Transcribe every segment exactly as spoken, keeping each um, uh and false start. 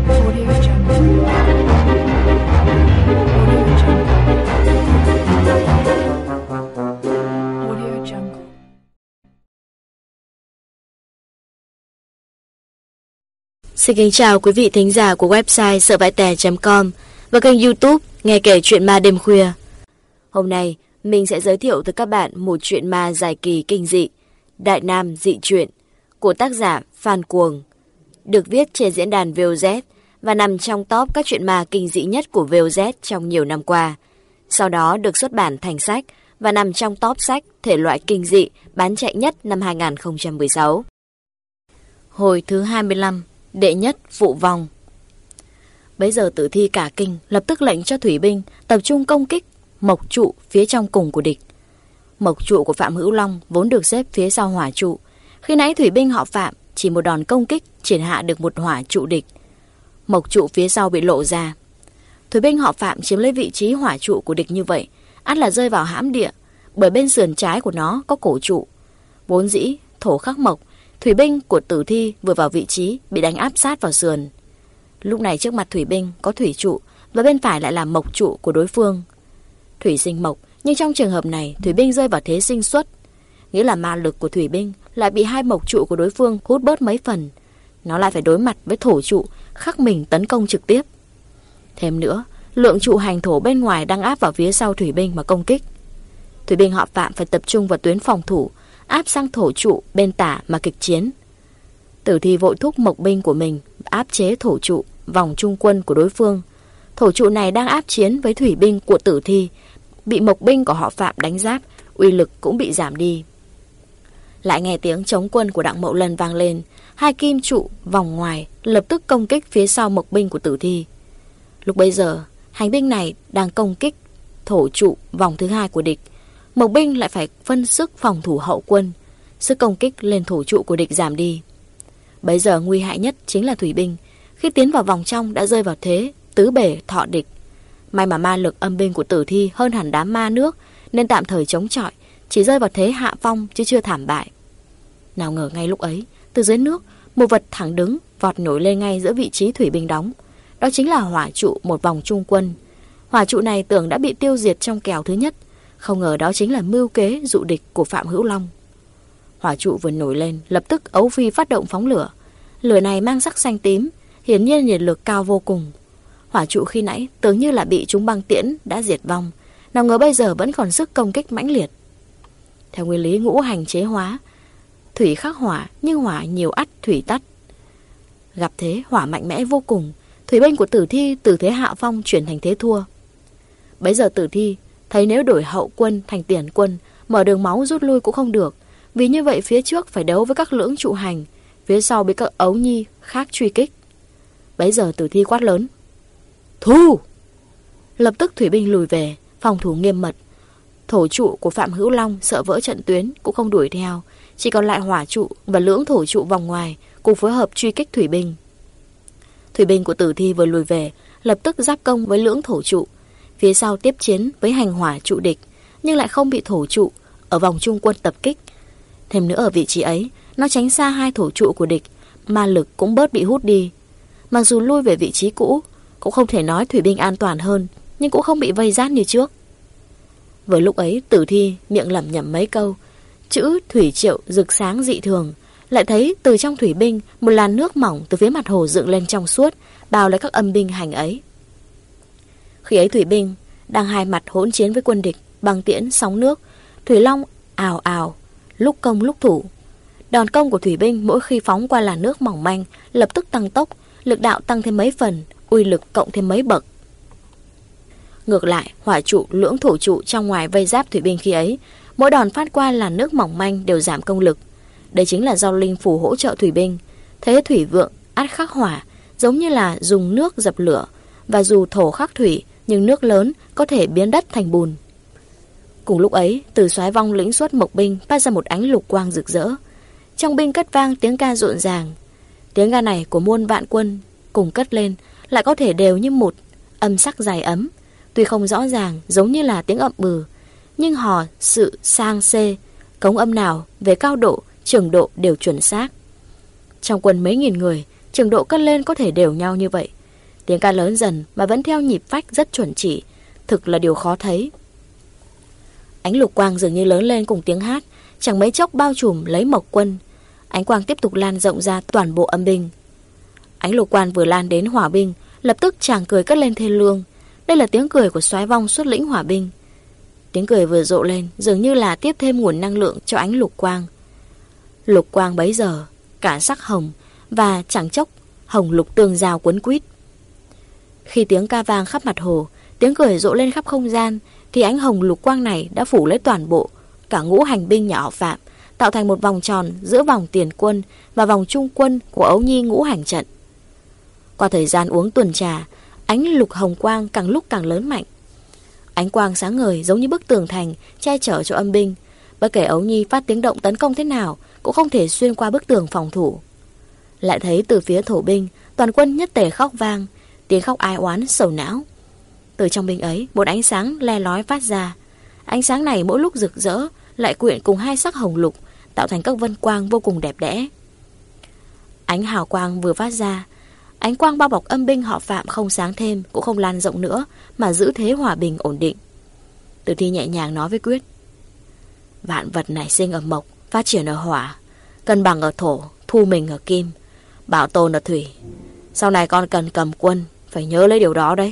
Audio Jungle. Audio Jungle. Audio Jungle. Xin kính chào quý vị thính giả của website sợ vãi tè chấm com và kênh YouTube Nghe kể chuyện ma đêm khuya. Hôm nay mình sẽ giới thiệu tới các bạn một chuyện ma dài kỳ kinh dị, Đại Nam dị truyện của tác giả Phan Cuồng, được viết trên diễn đàn vê o zét và nằm trong top các chuyện ma kinh dị nhất của vê o zét trong nhiều năm qua. Sau đó được xuất bản thành sách và nằm trong top sách thể loại kinh dị bán chạy nhất năm hai không một sáu. Hồi thứ hai mươi lăm, đệ nhất vụ vong. Bấy giờ Tử Thi cả kinh, lập tức lệnh cho thủy binh tập trung công kích mộc trụ phía trong cùng của địch. Mộc trụ của Phạm Hữu Long vốn được xếp phía sau hỏa trụ. Khi nãy thủy binh họ Phạm chỉ một đòn công kích triển hạ được một hỏa trụ địch. Mộc trụ phía sau bị lộ ra. Thủy binh họ Phạm chiếm lấy vị trí hỏa trụ của địch như vậy, ắt là rơi vào hãm địa, bởi bên sườn trái của nó có cổ trụ. Vốn dĩ thổ khắc mộc, thủy binh của Tử Thi vừa vào vị trí bị đánh áp sát vào sườn. Lúc này trước mặt thủy binh có thủy trụ và bên phải lại là mộc trụ của đối phương. Thủy sinh mộc, nhưng trong trường hợp này thủy binh rơi vào thế sinh xuất, nghĩa là ma lực của thủy binh lại bị hai mộc trụ của đối phương hút bớt mấy phần. Nó lại phải đối mặt với thổ trụ khắc mình tấn công trực tiếp. Thêm nữa, lượng trụ hành thổ bên ngoài đang áp vào phía sau thủy binh mà công kích. Thủy binh họ Phạm phải tập trung vào tuyến phòng thủ, áp sang thổ trụ bên tả mà kịch chiến. Tử Thi vội thúc mộc binh của mình áp chế thổ trụ vòng trung quân của đối phương. Thổ trụ này đang áp chiến với thủy binh của Tử Thi, bị mộc binh của họ Phạm đánh giáp, uy lực cũng bị giảm đi. Lại nghe tiếng chống quân của Đặng Mậu Lân vang lên, hai kim trụ vòng ngoài lập tức công kích phía sau mộc binh của Tử Thi. Lúc bấy giờ, hành binh này đang công kích thổ trụ vòng thứ hai của địch. Mộc binh lại phải phân sức phòng thủ hậu quân, sức công kích lên thổ trụ của địch giảm đi. Bấy giờ nguy hại nhất chính là thủy binh, khi tiến vào vòng trong đã rơi vào thế tứ bể thọ địch. May mà ma lực âm binh của Tử Thi hơn hẳn đám ma nước, nên tạm thời chống chọi, chỉ rơi vào thế hạ phong chứ chưa thảm bại. Nào ngờ ngay lúc ấy, từ dưới nước, một vật thẳng đứng vọt nổi lên ngay giữa vị trí thủy binh đóng. Đó chính là hỏa trụ một vòng trung quân. Hỏa trụ này tưởng đã bị tiêu diệt trong kèo thứ nhất, không ngờ đó chính là mưu kế dụ địch của Phạm Hữu Long. Hỏa trụ vừa nổi lên, lập tức ấu phi phát động phóng lửa. Lửa này mang sắc xanh tím, hiển nhiên nhiệt lực cao vô cùng. Hỏa trụ khi nãy tưởng như là bị chúng băng tiễn đã diệt vong, nào ngờ bây giờ vẫn còn sức công kích mãnh liệt. Theo nguyên lý ngũ hành chế hóa, thủy khắc hỏa, nhưng hỏa nhiều ắt thủy tắt. Gặp thế hỏa mạnh mẽ vô cùng, thủy binh của Tử Thi từ thế hạ phong chuyển thành thế thua. Bấy giờ Tử Thi thấy nếu đổi hậu quân thành tiền quân, mở đường máu rút lui cũng không được, vì như vậy phía trước phải đấu với các lưỡng trụ hành, phía sau bị các ấu nhi khác truy kích. Bấy giờ Tử Thi quát lớn: "Thu!" Lập tức thủy binh lùi về, phòng thủ nghiêm mật. Thổ trụ của Phạm Hữu Long sợ vỡ trận tuyến cũng không đuổi theo, chỉ còn lại hỏa trụ và lưỡng thổ trụ vòng ngoài cùng phối hợp truy kích thủy binh. Thủy binh của Tử Thi vừa lùi về, lập tức giáp công với lưỡng thổ trụ, phía sau tiếp chiến với hành hỏa trụ địch, nhưng lại không bị thổ trụ ở vòng trung quân tập kích. Thêm nữa ở vị trí ấy, nó tránh xa hai thổ trụ của địch, ma lực cũng bớt bị hút đi. Mặc dù lui về vị trí cũ, cũng không thể nói thủy binh an toàn hơn, nhưng cũng không bị vây rát như trước. Vừa lúc ấy Tử Thi miệng lẩm nhẩm mấy câu, chữ thủy triệu rực sáng dị thường, lại thấy từ trong thủy binh một làn nước mỏng từ phía mặt hồ dựng lên trong suốt, bao lấy các âm binh hành ấy. Khi ấy thủy binh đang hai mặt hỗn chiến với quân địch, băng tiễn sóng nước, thủy long ào ào, lúc công lúc thủ. Đòn công của thủy binh mỗi khi phóng qua làn nước mỏng manh lập tức tăng tốc, lực đạo tăng thêm mấy phần, uy lực cộng thêm mấy bậc. Ngược lại, hỏa trụ lưỡng thổ trụ trong ngoài vây giáp thủy binh khi ấy, mỗi đòn phát qua làn nước mỏng manh đều giảm công lực. Đây chính là do linh phù hỗ trợ thủy binh. Thế thủy vượng ắt khắc hỏa, giống như là dùng nước dập lửa, và dù thổ khắc thủy nhưng nước lớn có thể biến đất thành bùn. Cùng lúc ấy, từ soái vong lĩnh xuất mộc binh phát ra một ánh lục quang rực rỡ. Trong binh cất vang tiếng ca rộn ràng. Tiếng ca này của muôn vạn quân cùng cất lên lại có thể đều như một, âm sắc dài ấm, tuy không rõ ràng giống như là tiếng ậm bừ, nhưng hò sự sang xê, cống âm nào về cao độ, trường độ đều chuẩn xác. Trong quân mấy nghìn người, trường độ cất lên có thể đều nhau như vậy, Tiếng ca lớn dần mà vẫn theo nhịp phách rất chuẩn chỉ, thực là điều khó thấy. Ánh lục quang dường như lớn lên cùng tiếng hát, chẳng mấy chốc bao trùm lấy Mộc Quân. Ánh quang tiếp tục lan rộng ra toàn bộ âm binh. Ánh lục quang vừa lan đến hỏa binh, lập tức chàng cười cất lên thê lương. Đây là tiếng cười của soái vong xuất lĩnh hỏa binh. Tiếng cười vừa rộ lên dường như là tiếp thêm nguồn năng lượng cho ánh lục quang. Lục quang bấy giờ cả sắc hồng, và chẳng chốc hồng lục tương giao quấn quýt. Khi tiếng ca vang khắp mặt hồ, tiếng cười rộ lên khắp không gian, thì ánh hồng lục quang này đã phủ lấy toàn bộ cả ngũ hành binh nhà họ Phạm, tạo thành một vòng tròn giữa vòng tiền quân và vòng trung quân của Ấu Nhi ngũ hành trận. Qua thời gian uống tuần trà, ánh lục hồng quang càng lúc càng lớn mạnh. Ánh quang sáng ngời giống như bức tường thành che chở cho âm binh. Bất kể Ấu Nhi phát tiếng động tấn công thế nào cũng không thể xuyên qua bức tường phòng thủ. Lại thấy từ phía thổ binh, toàn quân nhất tề khóc vang, tiếng khóc ai oán sầu não. Từ trong binh ấy, một ánh sáng le lói phát ra. Ánh sáng này mỗi lúc rực rỡ, lại quyện cùng hai sắc hồng lục, tạo thành các vân quang vô cùng đẹp đẽ. Ánh hào quang vừa phát ra, ánh quang bao bọc âm binh họ Phạm không sáng thêm, cũng không lan rộng nữa, mà giữ thế hòa bình ổn định. Tử Thi nhẹ nhàng nói với Quyết: vạn vật nảy sinh ở mộc, phát triển ở hỏa, cân bằng ở thổ, thu mình ở kim, bảo tồn ở thủy. Sau này con cần cầm quân, phải nhớ lấy điều đó đấy.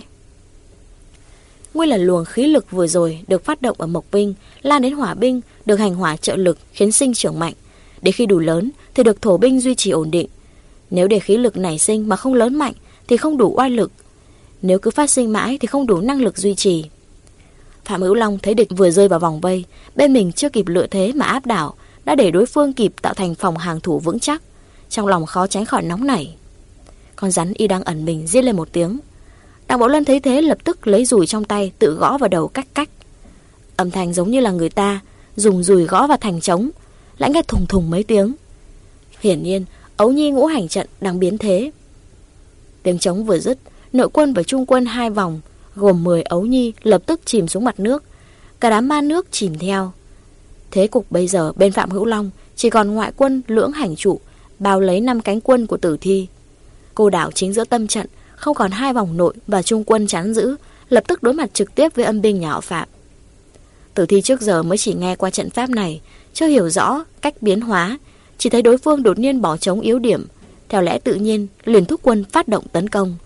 Nguyên là luồng khí lực vừa rồi được phát động ở mộc binh lan đến hỏa binh, được hành hỏa trợ lực khiến sinh trưởng mạnh. Để khi đủ lớn thì được thổ binh duy trì ổn định. Nếu để khí lực nảy sinh mà không lớn mạnh thì không đủ oai lực. Nếu cứ phát sinh mãi thì không đủ năng lực duy trì. Phạm Hữu Long thấy địch vừa rơi vào vòng vây, bên mình chưa kịp lựa thế mà áp đảo, đã để đối phương kịp tạo thành phòng hàng thủ vững chắc. Trong lòng khó tránh khỏi nóng nảy. Con rắn y đang ẩn mình giết lên một tiếng. Đặng Bảo Lân thấy thế lập tức lấy dùi trong tay tự gõ vào đầu cách cách. Âm thanh giống như là người ta dùng dùi gõ vào thành trống, lại nghe thùng thùng mấy tiếng. Hiển nhiên Ấu Nhi ngũ hành trận đang biến thế. Tiếng trống vừa dứt, nội quân và trung quân hai vòng gồm mười Ấu Nhi lập tức chìm xuống mặt nước. Cả đám ma nước chìm theo. Thế cục bây giờ bên Phạm Hữu Long chỉ còn ngoại quân lưỡng hành trụ bao lấy năm cánh quân của Tử Thi. Cô đảo chính giữa tâm trận, không còn hai vòng nội và trung quân chắn giữ, lập tức đối mặt trực tiếp với âm binh nhà họ Phạm. Tử Thi trước giờ mới chỉ nghe qua trận pháp này, chưa hiểu rõ cách biến hóa, chỉ thấy đối phương đột nhiên bỏ trống yếu điểm, theo lẽ tự nhiên liền thúc quân phát động tấn công.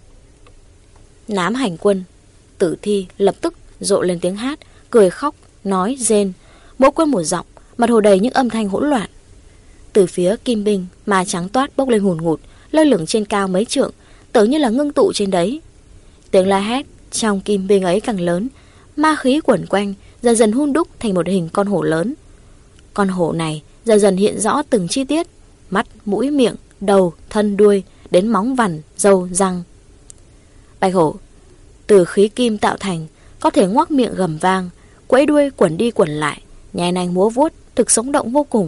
Nám hành quân, Tử Thi lập tức rộ lên tiếng hát, cười khóc, nói rên, mỗi quân một giọng, mặt hồ đầy những âm thanh hỗn loạn. Từ phía kim binh, ma trắng toát bốc lên hùn ngụt, lơ lửng trên cao mấy trượng, tưởng như là ngưng tụ trên đấy. Tiếng la hét trong kim binh ấy càng lớn, ma khí quẩn quanh, dần dần hun đúc thành một hình con hổ lớn. Con hổ này dần dần hiện rõ từng chi tiết, mắt, mũi, miệng, đầu, thân, đuôi, đến móng vằn, râu, răng. Bạch hổ từ khí kim tạo thành, có thể ngoác miệng gầm vang, quẫy đuôi quẩn đi quẩn lại, nhai nanh múa vuốt, thực sống động vô cùng.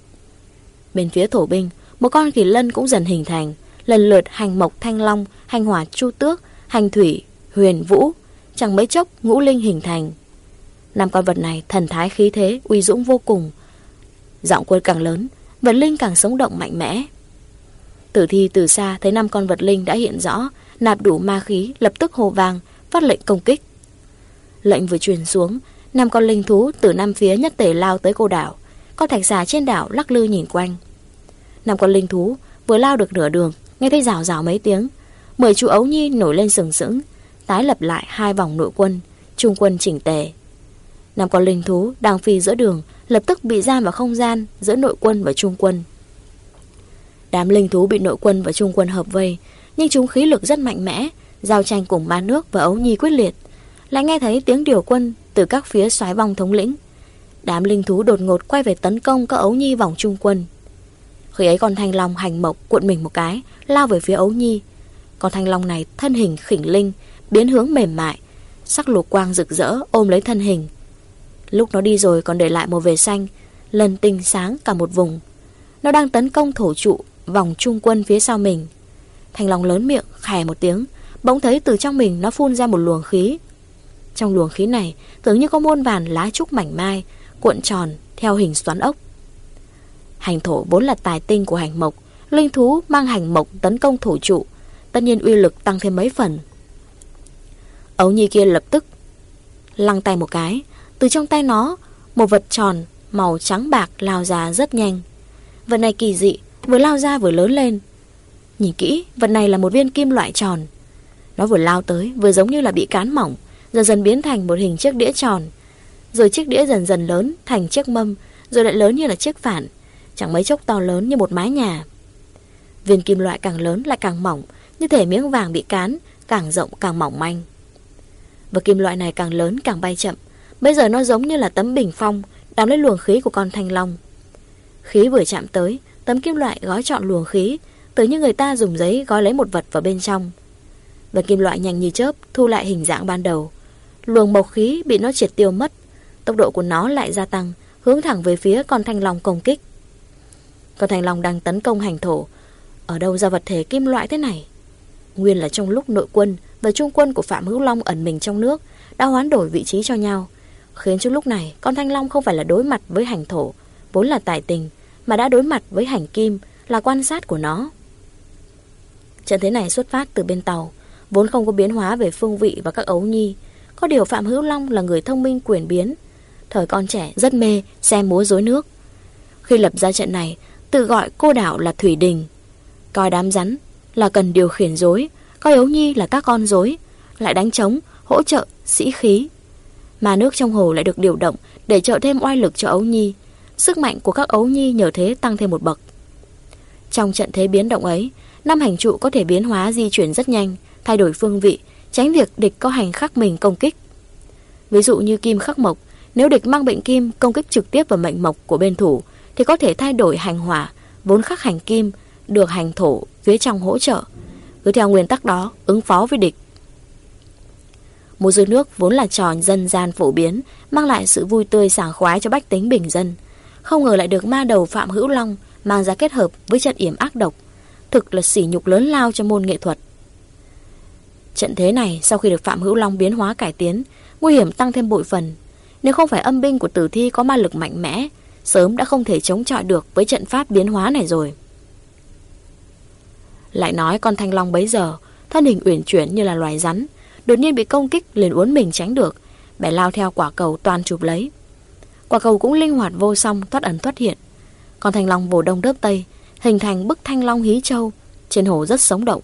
Bên phía thổ binh, một con kỳ lân cũng dần hình thành, lần lượt hành mộc thanh long, hành hỏa chu tước, hành thủy huyền vũ, chẳng mấy chốc ngũ linh hình thành. Năm con vật này thần thái khí thế uy dũng vô cùng. Giọng quân càng lớn, vật linh càng sống động mạnh mẽ. Tử Thi từ xa thấy năm con vật linh đã hiện rõ, nạp đủ ma khí, lập tức hô vang, phát lệnh công kích. Lệnh vừa truyền xuống, năm con linh thú từ năm phía nhất tề lao tới cô đảo. Con thạch xà trên đảo lắc lư nhìn quanh. Năm con linh thú vừa lao được nửa đường, nghe thấy rào rào mấy tiếng, mười chú Ấu Nhi nổi lên sừng sững, tái lập lại hai vòng nội quân, trung quân chỉnh tề. Năm con linh thú đang phi giữa đường lập tức bị giam vào không gian giữa nội quân và trung quân. Đám linh thú bị nội quân và trung quân hợp vây, nhưng chúng khí lực rất mạnh mẽ, giao tranh cùng ma nước và Ấu Nhi quyết liệt. Lại nghe thấy tiếng điều quân từ các phía soái vong thống lĩnh. Đám linh thú đột ngột quay về tấn công các Ấu Nhi vòng trung quân. Khi ấy con thanh long hành mộc cuộn mình một cái, lao về phía Ấu Nhi. Con thanh long này thân hình khỉnh linh, biến hướng mềm mại, sắc lục quang rực rỡ ôm lấy thân hình. Lúc nó đi rồi còn để lại một vệt xanh, lần tinh sáng cả một vùng. Nó đang tấn công thổ trụ vòng trung quân phía sau mình. Thanh long lớn miệng khè một tiếng, bỗng thấy từ trong mình nó phun ra một luồng khí. Trong luồng khí này tưởng như có muôn vàn lá trúc mảnh mai cuộn tròn theo hình xoắn ốc. Hành thổ vốn là tài tinh của hành mộc, linh thú mang hành mộc tấn công thổ trụ, tất tất nhiên uy lực tăng thêm mấy phần. Ấu nhi kia lập tức lăng tay một cái, từ trong tay nó một vật tròn màu trắng bạc lao ra rất nhanh. Vật này kỳ dị, vừa lao ra vừa lớn lên. Nhìn kỹ, vật này là một viên kim loại tròn. Nó vừa lao tới vừa giống như là bị cán mỏng, dần dần biến thành một hình chiếc đĩa tròn. Rồi chiếc đĩa dần dần lớn thành chiếc mâm, rồi lại lớn như là chiếc phản, chẳng mấy chốc to lớn như một mái nhà. Viên kim loại càng lớn lại càng mỏng, như thể miếng vàng bị cán, càng rộng càng mỏng manh. Và kim loại này càng lớn càng bay chậm. Bây giờ nó giống như là tấm bình phong đóng lấy luồng khí của con thanh long. Khí vừa chạm tới, tấm kim loại gói trọn luồng khí, tự như người ta dùng giấy gói lấy một vật vào bên trong. Và kim loại nhanh như chớp thu lại hình dạng ban đầu. Luồng mộc khí bị nó triệt tiêu mất, tốc độ của nó lại gia tăng, hướng thẳng về phía con thanh long công kích. Con thanh long đang tấn công hành thổ. Ở đâu ra vật thể kim loại thế này? Nguyên là trong lúc nội quân và trung quân của Phạm Hữu Long ẩn mình trong nước đã hoán đổi vị trí cho nhau, khiến cho lúc này con thanh long không phải là đối mặt với hành thổ, vốn là tài tình, mà đã đối mặt với hành kim, là quan sát của nó. Trận thế này xuất phát từ bên tàu, vốn không có biến hóa về phương vị và các ấu nhi. Có điều Phạm Hữu Long là người thông minh quyền biến, thời con trẻ rất mê xem múa rối nước. Khi lập ra trận này, tự gọi cô đảo là Thủy Đình, coi đám rắn là cần điều khiển rối, coi ấu nhi là các con rối, lại đánh trống, hỗ trợ sĩ khí. Mà nước trong hồ lại được điều động để trợ thêm oai lực cho ấu nhi. Sức mạnh của các ấu nhi nhờ thế tăng thêm một bậc. Trong trận thế biến động ấy, năm hành trụ có thể biến hóa di chuyển rất nhanh, thay đổi phương vị, tránh việc địch có hành khắc mình công kích. Ví dụ như kim khắc mộc, nếu địch mang bệnh kim công kích trực tiếp vào mệnh mộc của bên thủ, thì có thể thay đổi hành hỏa, vốn khắc hành kim, được hành thổ phía trong hỗ trợ. Cứ theo nguyên tắc đó ứng phó với địch. Múa rối nước vốn là trò dân gian phổ biến, mang lại sự vui tươi sảng khoái cho bách tính bình dân. Không ngờ lại được ma đầu Phạm Hữu Long mang ra kết hợp với trận yểm ác độc, thực là sỉ nhục lớn lao cho môn nghệ thuật. Trận thế này sau khi được Phạm Hữu Long biến hóa cải tiến, nguy hiểm tăng thêm bội phần. Nếu không phải âm binh của Tử Thi có ma lực mạnh mẽ, sớm đã không thể chống chọi được với trận pháp biến hóa này rồi. Lại nói con thanh long bấy giờ thân hình uyển chuyển như là loài rắn, đột nhiên bị công kích liền uốn mình tránh được, bèn lao theo quả cầu toan chụp lấy. Quả cầu cũng linh hoạt vô song, thoát ẩn thoát hiện. Con thanh long vồ đông đớp tây, hình thành bức thanh long hí châu, trên hồ rất sống động.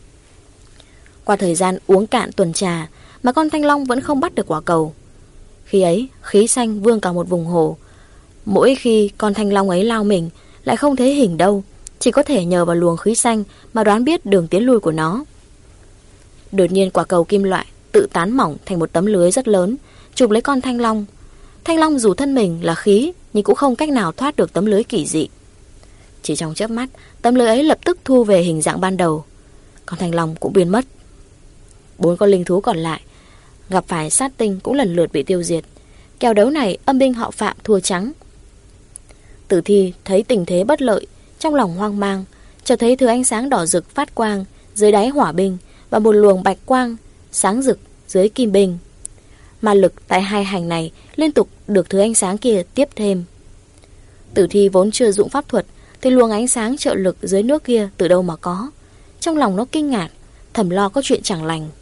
Qua thời gian uống cạn tuần trà mà con thanh long vẫn không bắt được quả cầu. Khi ấy khí xanh vương cả một vùng hồ. Mỗi khi con thanh long ấy lao mình lại không thấy hình đâu, chỉ có thể nhờ vào luồng khí xanh mà đoán biết đường tiến lui của nó. Đột nhiên quả cầu kim loại tự tán mỏng thành một tấm lưới rất lớn, chụp lấy con thanh long. Thanh long dù thân mình là khí nhưng cũng không cách nào thoát được tấm lưới kỳ dị. Chỉ trong chớp mắt, tấm lưới ấy lập tức thu về hình dạng ban đầu. Con thanh long cũng biến mất. Bốn con linh thú còn lại gặp phải sát tinh cũng lần lượt bị tiêu diệt. Kèo đấu này âm binh họ Phạm thua trắng. Tử Thi thấy tình thế bất lợi, trong lòng hoang mang, chợt thấy thứ ánh sáng đỏ rực phát quang dưới đáy hỏa binh và một luồng bạch quang sáng rực dưới kim binh. Ma lực tại hai hành này liên tục được thứ ánh sáng kia tiếp thêm. Tử Thi vốn chưa dụng pháp thuật, thì luồng ánh sáng trợ lực dưới nước kia từ đâu mà có. Trong lòng nó kinh ngạc, thầm lo có chuyện chẳng lành.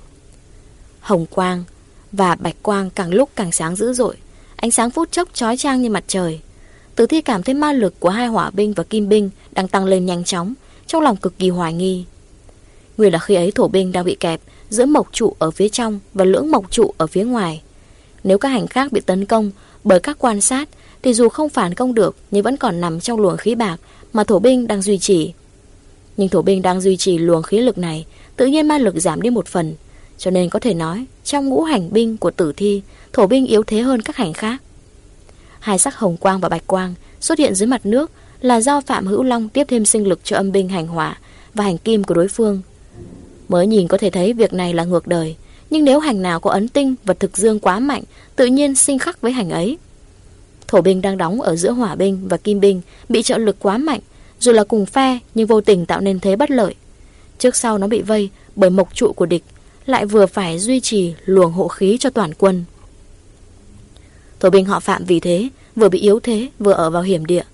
Hồng quang và bạch quang càng lúc càng sáng dữ dội, ánh sáng phút chốc chói chang như mặt trời. Tử Thi cảm thấy ma lực của hai hỏa binh và kim binh đang tăng lên nhanh chóng, trong lòng cực kỳ hoài nghi. Nguyên là khi ấy thổ binh đang bị kẹp giữa mộc trụ ở phía trong và lưỡng mộc trụ ở phía ngoài. Nếu các hành khác bị tấn công bởi các quan sát thì dù không phản công được nhưng vẫn còn nằm trong luồng khí bạc mà thổ binh đang duy trì. Nhưng thổ binh đang duy trì luồng khí lực này, tự nhiên ma lực giảm đi một phần, cho nên có thể nói trong ngũ hành binh của Tử Thi, thổ binh yếu thế hơn các hành khác. Hai sắc hồng quang và bạch quang xuất hiện dưới mặt nước là do Phạm Hữu Long tiếp thêm sinh lực cho âm binh hành hỏa và hành kim của đối phương. Mới nhìn có thể thấy việc này là ngược đời, nhưng nếu hành nào có ấn tinh và thực dương quá mạnh, tự nhiên sinh khắc với hành ấy. Thổ binh đang đóng ở giữa hỏa binh và kim binh bị trợ lực quá mạnh, dù là cùng phe nhưng vô tình tạo nên thế bất lợi. Trước sau nó bị vây bởi mộc trụ của địch, lại vừa phải duy trì luồng hộ khí cho toàn quân. Thổ binh họ Phạm vì thế vừa bị yếu thế vừa ở vào hiểm địa.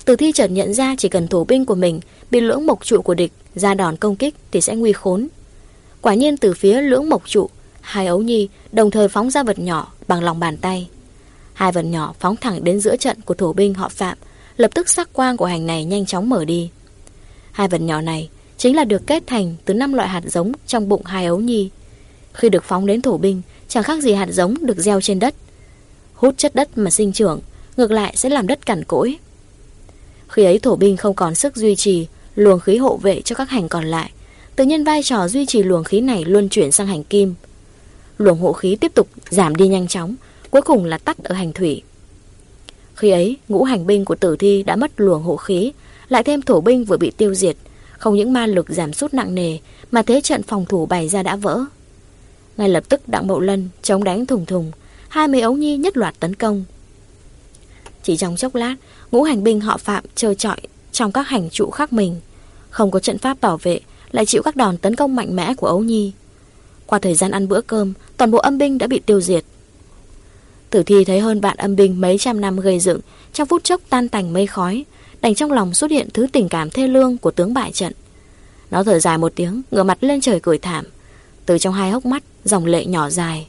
Tử Thi chợt nhận ra chỉ cần thủ binh của mình bị lưỡng mộc trụ của địch ra đòn công kích thì sẽ nguy khốn. Quả nhiên từ phía lưỡng mộc trụ, hai ấu nhi đồng thời phóng ra vật nhỏ bằng lòng bàn tay. Hai vật nhỏ phóng thẳng đến giữa trận của thủ binh họ Phạm, lập tức sắc quang của hành này nhanh chóng mở đi. Hai vật nhỏ này chính là được kết thành từ năm loại hạt giống trong bụng hai ấu nhi. Khi được phóng đến thủ binh, chẳng khác gì hạt giống được gieo trên đất. Hút chất đất mà sinh trưởng, ngược lại sẽ làm đất cằn cỗi. Khi ấy thổ binh không còn sức duy trì luồng khí hộ vệ cho các hành còn lại, tự nhiên vai trò duy trì luồng khí này luân chuyển sang hành kim. Luồng hộ khí tiếp tục giảm đi nhanh chóng, cuối cùng là tắt ở hành thủy. Khi ấy ngũ hành binh của Tử Thi đã mất luồng hộ khí, lại thêm thổ binh vừa bị tiêu diệt, không những ma lực giảm sút nặng nề mà thế trận phòng thủ bày ra đã vỡ. Ngay lập tức Đặng Mậu Lân chống đánh thùng thùng, hai mươi ấu nhi nhất loạt tấn công. Chỉ trong chốc lát, ngũ hành binh họ Phạm trơ trọi trong các hành trụ khác mình, không có trận pháp bảo vệ, lại chịu các đòn tấn công mạnh mẽ của ấu nhi. Qua thời gian ăn bữa cơm, toàn bộ âm binh đã bị tiêu diệt. Tử Thi thấy hơn vạn âm binh mấy trăm năm gây dựng trong phút chốc tan tành mây khói, đành trong lòng xuất hiện thứ tình cảm thê lương của tướng bại trận. Nó thở dài một tiếng, ngửa mặt lên trời cười thảm, từ trong hai hốc mắt dòng lệ nhỏ dài.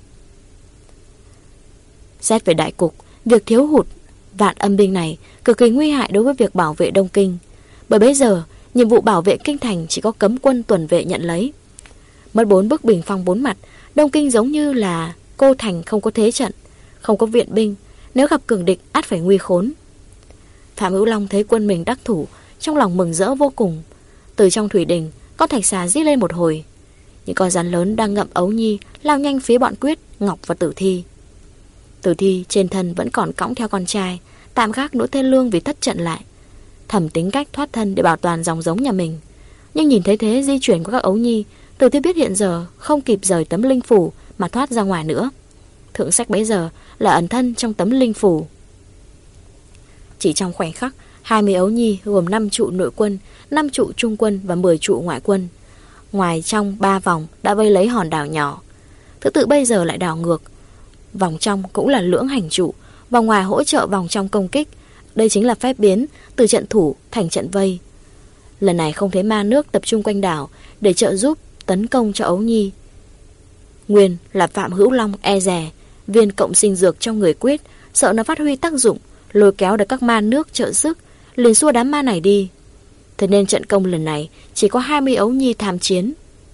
Xét về đại cục, việc thiếu hụt vạn âm binh này cực kỳ nguy hại đối với việc bảo vệ Đông Kinh, bởi bây giờ nhiệm vụ bảo vệ kinh thành chỉ có cấm quân tuần vệ nhận lấy. Mất bốn bức bình phong bốn mặt, Đông Kinh giống như là cô thành không có thế trận, không có viện binh, nếu gặp cường địch ắt phải nguy khốn. Phạm Hữu Long thấy quân mình đắc thủ, trong lòng mừng rỡ vô cùng. Từ trong thủy đình, con thạch xà rít lên một hồi. Những con rắn lớn đang ngậm ấu nhi lao nhanh phía bọn Quyết, Ngọc và Tử Thi. Tử Thi trên thân vẫn còn cõng theo con trai, tạm gác nỗi thê lương vì thất trận lại, thầm tính cách thoát thân để bảo toàn dòng giống nhà mình. Nhưng nhìn thấy thế di chuyển của các ấu nhi, Tử Thi biết hiện giờ không kịp rời tấm linh phủ mà thoát ra ngoài nữa. Thượng sách bấy giờ là ẩn thân trong tấm linh phủ. Chỉ trong khoảnh khắc, hai mươi ấu nhi gồm năm trụ nội quân, năm trụ trung quân và mười trụ ngoại quân, ngoài trong ba vòng đã vây lấy hòn đảo nhỏ. Thứ tự bây giờ lại đảo ngược. Vòng trong cũng là lưỡng hành trụ, vòng ngoài hỗ trợ vòng trong công kích. Đây chính là phép biến từ trận thủ thành trận vây. Lần này không thấy ma nước tập trung quanh đảo để trợ giúp tấn công cho ấu nhi. Nguyên là Phạm Hữu Long e dè viên cộng sinh dược trong người Quyết, sợ nó phát huy tác dụng, lôi kéo được các ma nước trợ sức, liền xua đám ma này đi. Thế nên trận công lần này chỉ có hai mươi ấu nhi tham chiến.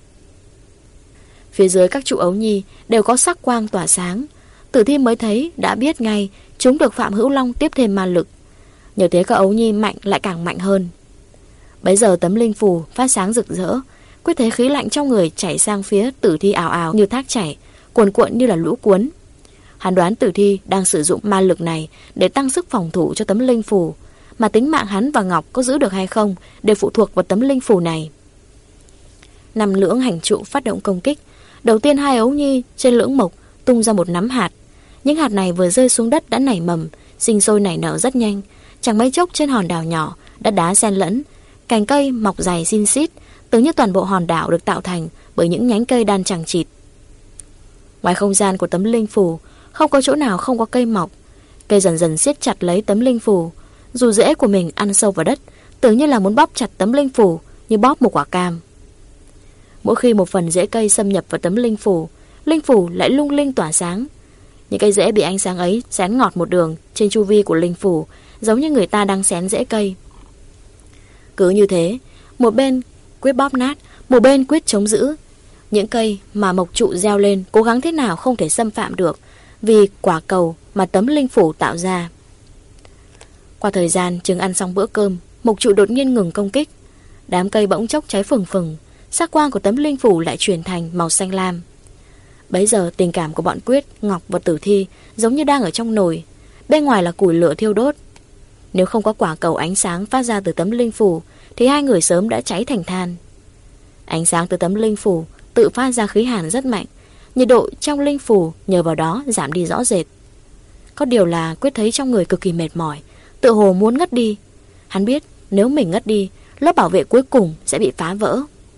Phía dưới các trụ ấu nhi đều có sắc quang tỏa sáng. Tử Thi mới thấy đã biết ngay chúng được Phạm Hữu Long tiếp thêm ma lực. Nhờ thế các ấu nhi mạnh lại càng mạnh hơn. Bấy giờ tấm linh phù phát sáng rực rỡ. Quyết thấy khí lạnh trong người chảy sang phía Tử Thi ào ào như thác chảy, cuồn cuộn như là lũ cuốn. Hắn đoán Tử Thi đang sử dụng ma lực này để tăng sức phòng thủ cho tấm linh phù, mà tính mạng hắn và Ngọc có giữ được hay không đều phụ thuộc vào tấm linh phù này. Năm lưỡng hành trụ phát động công kích. Đầu tiên hai ấu nhi trên lưỡng mộc tung ra một nắm hạt. Những hạt này vừa rơi xuống đất đã nảy mầm, sinh sôi nảy nở rất nhanh. Chẳng mấy chốc trên hòn đảo nhỏ, đất đá xen lẫn, cành cây mọc dày xin xít, tưởng như toàn bộ hòn đảo được tạo thành bởi những nhánh cây đan chằng chịt. Ngoài không gian của tấm linh phù, không có chỗ nào không có cây mọc. Cây dần dần siết chặt lấy tấm linh phù, dù rễ của mình ăn sâu vào đất, tưởng như là muốn bóp chặt tấm linh phù như bóp một quả cam. Mỗi khi một phần rễ cây xâm nhập vào tấm linh phù, linh phù lại lung linh tỏa sáng. Những cây rễ bị ánh sáng ấy xén ngọt một đường trên chu vi của linh phù, giống như người ta đang xén rễ cây. Cứ như thế, một bên Quyết bóp nát, một bên Quyết chống giữ. Những cây mà mộc trụ gieo lên cố gắng thế nào không thể xâm phạm được, vì quả cầu mà tấm linh phủ tạo ra. Qua thời gian chừng ăn xong bữa cơm, mộc trụ đột nhiên ngừng công kích. Đám cây bỗng chốc cháy phừng phừng, sắc quang của tấm linh phủ lại chuyển thành màu xanh lam. Bấy giờ tình cảm của bọn Quyết, Ngọc và Tử Thi giống như đang ở trong nồi, bên ngoài là củi lửa thiêu đốt. Nếu không có quả cầu ánh sáng phát ra từ tấm linh phủ thì hai người sớm đã cháy thành than. Ánh sáng từ tấm linh phủ tự phát ra khí hàn rất mạnh, nhiệt độ trong linh phủ nhờ vào đó giảm đi rõ rệt. Có điều là Quyết thấy trong người cực kỳ mệt mỏi, tự hồ muốn ngất đi. Hắn biết nếu mình ngất đi, lớp bảo vệ cuối cùng sẽ bị phá vỡ.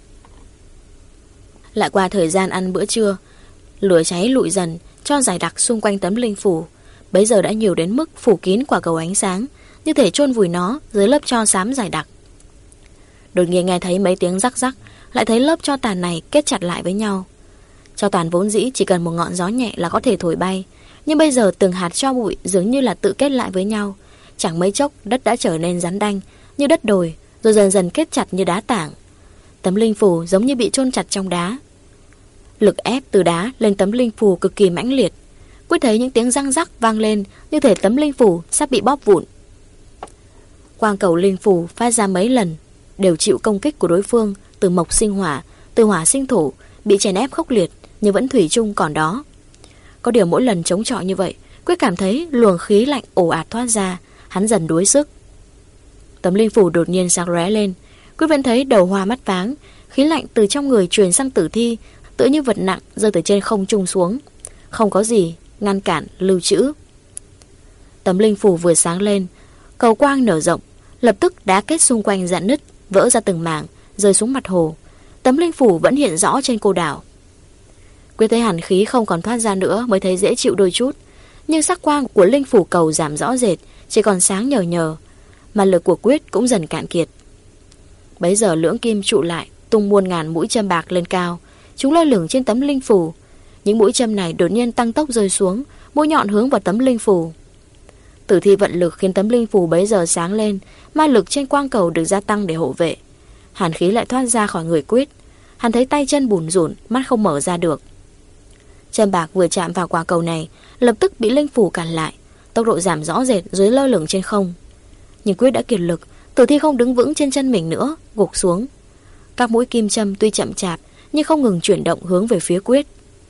Lại qua thời gian ăn bữa trưa, lửa cháy lụi dần cho dày đặc xung quanh tấm linh phủ. Bấy giờ đã nhiều đến mức phủ kín quả cầu ánh sáng, như thể chôn vùi nó dưới lớp tro xám dày đặc. Đột nhiên nghe thấy mấy tiếng rắc rắc, lại thấy lớp tro tàn này kết chặt lại với nhau. Tro tàn vốn dĩ chỉ cần một ngọn gió nhẹ là có thể thổi bay, nhưng bây giờ từng hạt tro bụi dường như là tự kết lại với nhau. Chẳng mấy chốc đất đã trở nên rắn đanh như đất đồi, rồi dần dần kết chặt như đá tảng. Tấm linh phù giống như bị chôn chặt trong đá. Lực ép từ đá lên tấm linh phù cực kỳ mãnh liệt. Quyết thấy những tiếng răng rắc vang lên, như thể tấm linh phù sắp bị bóp vụn. Quang cầu linh phù phát ra mấy lần đều chịu công kích của đối phương, từ mộc sinh hỏa, từ hỏa sinh thổ, bị chèn ép khốc liệt nhưng vẫn thủy chung còn đó. Có điều mỗi lần chống chọi như vậy, Quyết cảm thấy luồng khí lạnh ồ ạt thoát ra, hắn dần đuối sức. Tấm linh phù đột nhiên sáng lóe lên, Quyết vẫn thấy đầu hoa mắt váng, khí lạnh từ trong người truyền sang tử thi, tựa như vật nặng rơi từ trên không trung xuống, không có gì ngăn cản lưu trữ. Tấm linh phù vừa sáng lên, cầu quang nở rộng, lập tức đá kết xung quanh rạn nứt, vỡ ra từng mảng, rơi xuống mặt hồ. Tấm linh phù vẫn hiện rõ trên cô đảo. Quyết thấy hàn khí không còn thoát ra nữa mới thấy dễ chịu đôi chút, nhưng sắc quang của linh phù cầu giảm rõ rệt, chỉ còn sáng nhờ nhờ, mà lực của Quyết cũng dần cạn kiệt. Bấy giờ lưỡng kim trụ lại, tung muôn ngàn mũi châm bạc lên cao, chúng lơ lửng trên tấm linh phù. Những mũi châm này đột nhiên tăng tốc rơi xuống, mũi nhọn hướng vào tấm linh phù. Tử thi vận lực khiến tấm linh phù bấy giờ sáng lên, ma lực trên quang cầu được gia tăng để hộ vệ. Hàn khí lại thoát ra khỏi người Quyết. Hắn thấy tay chân bủn rủn, mắt không mở ra được. Châm bạc vừa chạm vào quả cầu này, lập tức bị linh phù cản lại, tốc độ giảm rõ rệt dưới lơ lửng trên không. Nhưng Quyết đã kiệt lực, tử thi không đứng vững trên chân mình nữa, gục xuống. Các mũi kim châm tuy chậm chạp nhưng không ngừng chuyển động hướng về phía Quyết.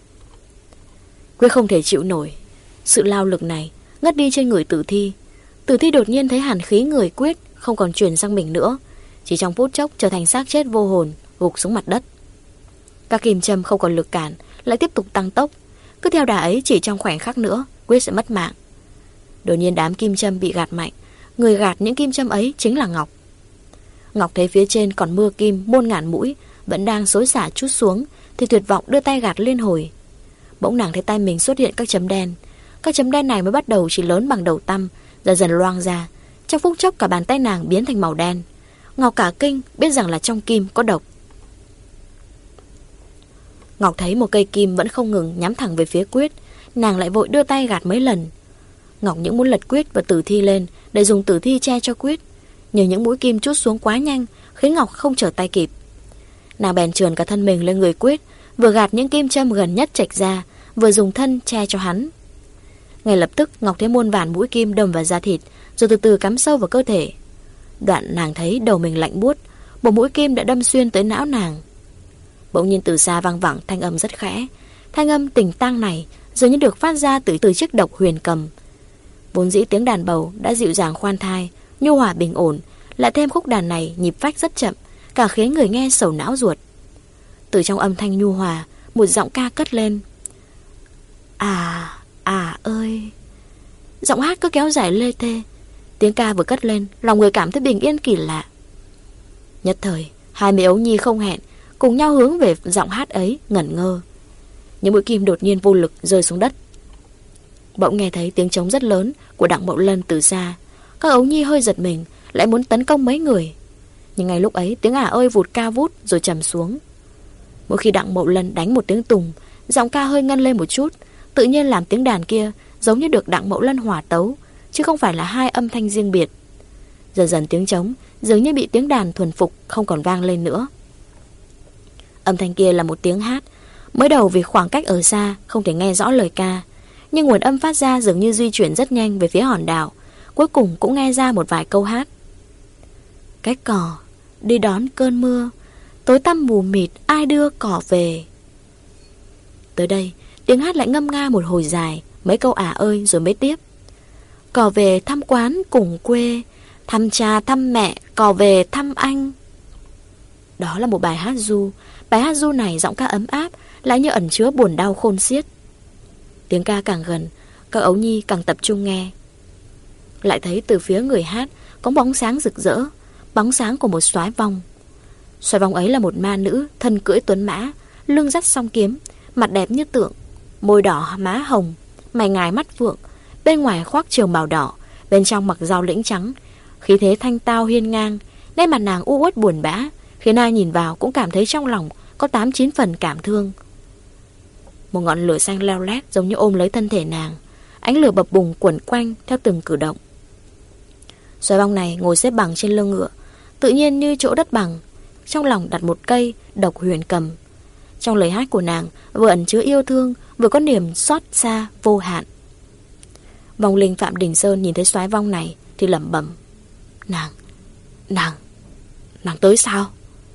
Quyết không thể chịu nổi sự lao lực này, ngất đi trên người tử thi. Tử thi đột nhiên thấy hàn khí người Quyết không còn truyền sang mình nữa, chỉ trong phút chốc trở thành xác chết vô hồn, gục xuống mặt đất. Các kim châm không còn lực cản, lại tiếp tục tăng tốc. Cứ theo đà ấy, chỉ trong khoảnh khắc nữa Quyết sẽ mất mạng. Đột nhiên đám kim châm bị gạt mạnh. Người gạt những kim châm ấy chính là Ngọc. Ngọc thấy phía trên còn mưa kim muôn ngàn mũi vẫn đang xối xả chút xuống, thì tuyệt vọng đưa tay gạt liên hồi. Bỗng nàng thấy tay mình xuất hiện các chấm đen. Các chấm đen này mới bắt đầu chỉ lớn bằng đầu tăm, dần dần loang ra. Trong phút chốc cả bàn tay nàng biến thành màu đen. Ngọc cả kinh, biết rằng là trong kim có độc. Ngọc thấy một cây kim vẫn không ngừng nhắm thẳng về phía Quyết, nàng lại vội đưa tay gạt mấy lần. Ngọc những muốn lật Quyết và tử thi lên để dùng tử thi che cho Quyết, nhưng những mũi kim trút xuống quá nhanh khiến Ngọc không trở tay kịp. Nàng bèn trườn cả thân mình lên người Quyết, vừa gạt những kim châm gần nhất chạch ra, vừa dùng thân che cho hắn. Ngay lập tức Ngọc thấy muôn vàn mũi kim đâm vào da thịt, rồi từ từ cắm sâu vào cơ thể. Đoạn nàng thấy đầu mình lạnh buốt, một mũi kim đã đâm xuyên tới não nàng. Bỗng nhiên từ xa vang vẳng thanh âm rất khẽ. Thanh âm tình tang này dường như được phát ra từ từ chiếc độc huyền cầm. Vốn dĩ tiếng đàn bầu đã dịu dàng khoan thai, nhu hòa bình ổn, lại thêm khúc đàn này nhịp phách rất chậm, càng khiến người nghe sầu não ruột. Từ trong âm thanh nhu hòa, một giọng ca cất lên. À, à ơi. Giọng hát cứ kéo dài lê thê. Tiếng ca vừa cất lên, lòng người cảm thấy bình yên kỳ lạ. Nhất thời, hai mẹ ấu nhi không hẹn cùng nhau hướng về giọng hát ấy, ngẩn ngơ. Những mũi kim đột nhiên vô lực rơi xuống đất. Bỗng nghe thấy tiếng trống rất lớn của Đặng Mậu Lân từ xa. Các ấu nhi hơi giật mình, lại muốn tấn công mấy người. Nhưng ngay lúc ấy tiếng ả ơi vụt cao vút rồi trầm xuống. Mỗi khi Đặng Mậu Lân đánh một tiếng tùng, giọng ca hơi ngân lên một chút, tự nhiên làm tiếng đàn kia giống như được Đặng Mậu Lân hòa tấu, chứ không phải là hai âm thanh riêng biệt. Dần dần tiếng trống dường như bị tiếng đàn thuần phục, không còn vang lên nữa. Âm thanh kia là một tiếng hát. Mới đầu vì khoảng cách ở xa không thể nghe rõ lời ca, nhưng nguồn âm phát ra dường như di chuyển rất nhanh về phía hòn đảo. Cuối cùng cũng nghe ra một vài câu hát. Cách cỏ đi đón cơn mưa, tối tăm mù mịt ai đưa cỏ về. Tới đây tiếng hát lại ngâm nga một hồi dài, mấy câu ả ơi rồi mới tiếp. Cỏ về thăm quán cùng quê, thăm cha thăm mẹ, cỏ về thăm anh. Đó là một bài hát ru. Bài hát ru này giọng ca ấm áp, lại như ẩn chứa buồn đau khôn xiết. Tiếng ca càng gần, các ấu nhi càng tập trung nghe. Lại thấy từ phía người hát có bóng sáng rực rỡ, bóng sáng của một soái vong. Soái vong ấy là một ma nữ, thân cưỡi tuấn mã, lưng dắt song kiếm, mặt đẹp như tượng, môi đỏ má hồng, mày ngài mắt phượng, bên ngoài khoác trường bào đỏ, bên trong mặc rau lĩnh trắng, khí thế thanh tao hiên ngang, nét mặt nàng u uất buồn bã, khiến ai nhìn vào cũng cảm thấy trong lòng có tám chín phần cảm thương. Một ngọn lửa xanh leo lét giống như ôm lấy thân thể nàng, ánh lửa bập bùng quẩn quanh theo từng cử động. Xoài vong này ngồi xếp bằng trên lưng ngựa, tự nhiên như chỗ đất bằng, trong lòng đặt một cây độc huyền cầm. Trong lời hát của nàng vừa ẩn chứa yêu thương, vừa có niềm xót xa vô hạn. Vong linh Phạm Đình Sơn nhìn thấy soái vong này thì lẩm bẩm: Nàng, nàng, nàng tới sao?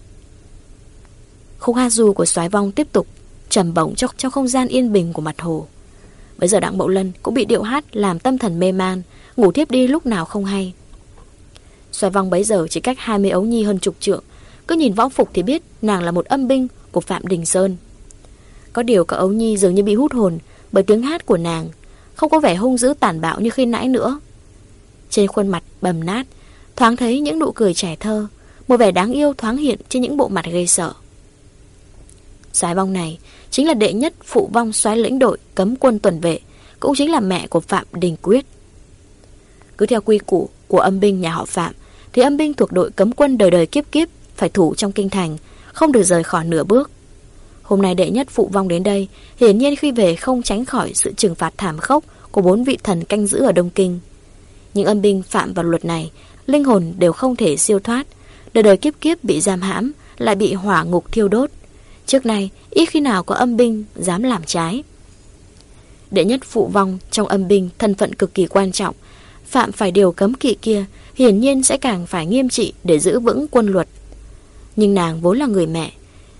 Khúc hát du của soái vong tiếp tục trầm bổng trong, trong không gian yên bình của mặt hồ. Bây giờ Đặng Mậu Lân cũng bị điệu hát làm tâm thần mê man, ngủ thiếp đi lúc nào không hay. Soái vong bấy giờ chỉ cách hai mươi ấu nhi hơn chục trượng, cứ nhìn võ phục thì biết nàng là một âm binh của Phạm Đình Sơn. Có điều các ấu nhi dường như bị hút hồn bởi tiếng hát của nàng, không có vẻ hung dữ tàn bạo như khi nãy nữa. Trên khuôn mặt bầm nát thoáng thấy những nụ cười trẻ thơ, một vẻ đáng yêu thoáng hiện trên những bộ mặt gây sợ. Soái vong này chính là đệ nhất phụ vong soái lĩnh đội cấm quân tuần vệ, cũng chính là mẹ của Phạm Đình Quyết. Cứ theo quy củ của âm binh nhà họ Phạm thì âm binh thuộc đội cấm quân đời đời kiếp kiếp phải thủ trong kinh thành, không được rời khỏi nửa bước. Hôm nay đệ nhất phụ vong đến đây, hiển nhiên khi về không tránh khỏi sự trừng phạt thảm khốc của bốn vị thần canh giữ ở Đông Kinh. Những âm binh phạm vào luật này, linh hồn đều không thể siêu thoát, đời đời kiếp kiếp bị giam hãm, lại bị hỏa ngục thiêu đốt. Trước nay ít khi nào có âm binh dám làm trái. Đệ nhất phụ vong trong âm binh thân phận cực kỳ quan trọng, phạm phải điều cấm kỵ kia hiển nhiên sẽ càng phải nghiêm trị để giữ vững quân luật. Nhưng nàng vốn là người mẹ,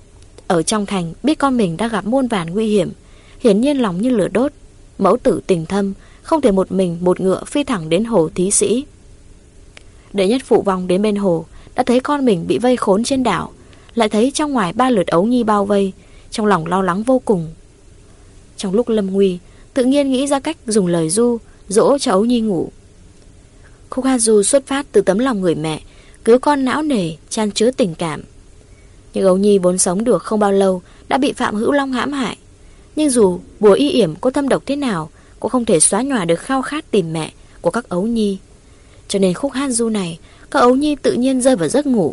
ở trong thành biết con mình đã gặp muôn vàn nguy hiểm, hiển nhiên lòng như lửa đốt. Mẫu tử tình thâm, không thể một mình một ngựa phi thẳng đến hồ Thí Sĩ. Đệ nhất phụ vong đến bên hồ, đã thấy con mình bị vây khốn trên đảo, lại thấy trong ngoài ba lượt ấu nhi bao vây, trong lòng lo lắng vô cùng. Trong lúc lâm nguy, tự nhiên nghĩ ra cách dùng lời ru dỗ cho ấu nhi ngủ. Khúc hát du xuất phát từ tấm lòng người mẹ, cứu con não nề, chan chứa tình cảm. Nhưng ấu nhi vốn sống được không bao lâu đã bị Phạm Hữu Long hãm hại. Nhưng dù bùa y yểm có thâm độc thế nào, cũng không thể xóa nhòa được khao khát tìm mẹ của các ấu nhi. Cho nên khúc hát du này, các ấu nhi tự nhiên rơi vào giấc ngủ.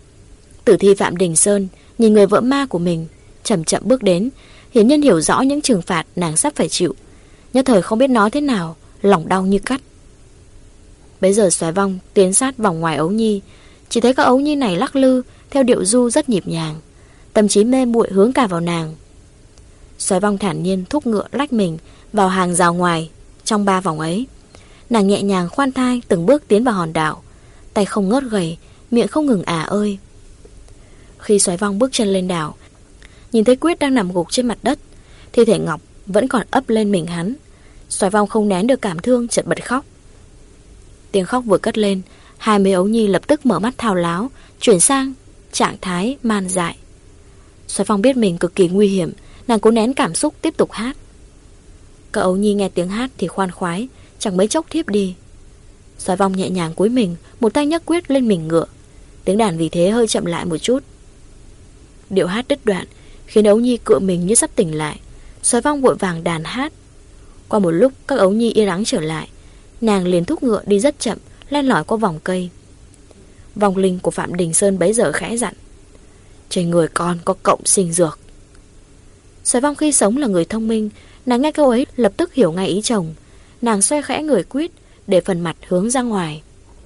Tử thi Phạm Đình Sơn nhìn người vợ ma của mình chậm chậm bước đến, hiển nhiên hiểu rõ những trừng phạt nàng sắp phải chịu. Nhất thời không biết nói thế nào, lòng đau như cắt. Bấy giờ soái vong tiến sát vòng ngoài ấu nhi, chỉ thấy các ấu nhi này lắc lư theo điệu ru rất nhịp nhàng, tâm trí mê muội hướng cả vào nàng. Soái vong thản nhiên thúc ngựa lách mình vào hàng rào ngoài. Trong ba vòng ấy, nàng nhẹ nhàng khoan thai từng bước tiến vào hòn đảo, tay không ngớt gầy, miệng không ngừng à ơi. Khi soái vong bước chân lên đảo, nhìn thấy Quyết đang nằm gục trên mặt đất, thi thể ngọc vẫn còn ấp lên mình hắn. Soái vong không nén được cảm thương, chợt bật khóc. Tiếng khóc vừa cất lên, hai mấy ấu nhi lập tức mở mắt thao láo, chuyển sang trạng thái man dại. Soái vong biết mình cực kỳ nguy hiểm, nàng cố nén cảm xúc tiếp tục hát. Các ấu nhi nghe tiếng hát thì khoan khoái, chẳng mấy chốc thiếp đi. Soái vong nhẹ nhàng cúi mình, một tay nhấc Quyết lên mình ngựa. Tiếng đàn vì thế hơi chậm lại một chút. Điệu hát đứt đoạn khiến ấu nhi cựa mình như sắp tỉnh lại. Soái vong vội vàng đàn hát. Qua một lúc các ấu nhi yên ắng trở lại, nàng liền thúc ngựa đi rất chậm, len lỏi qua vòng cây. Vong linh của Phạm Đình Sơn bấy giờ khẽ dặn: trên người con có cộng sinh dược. Soái vong khi sống là người thông minh, nàng nghe câu ấy lập tức hiểu ngay ý chồng. Nàng xoay khẽ người Quyết, để phần mặt hướng ra ngoài.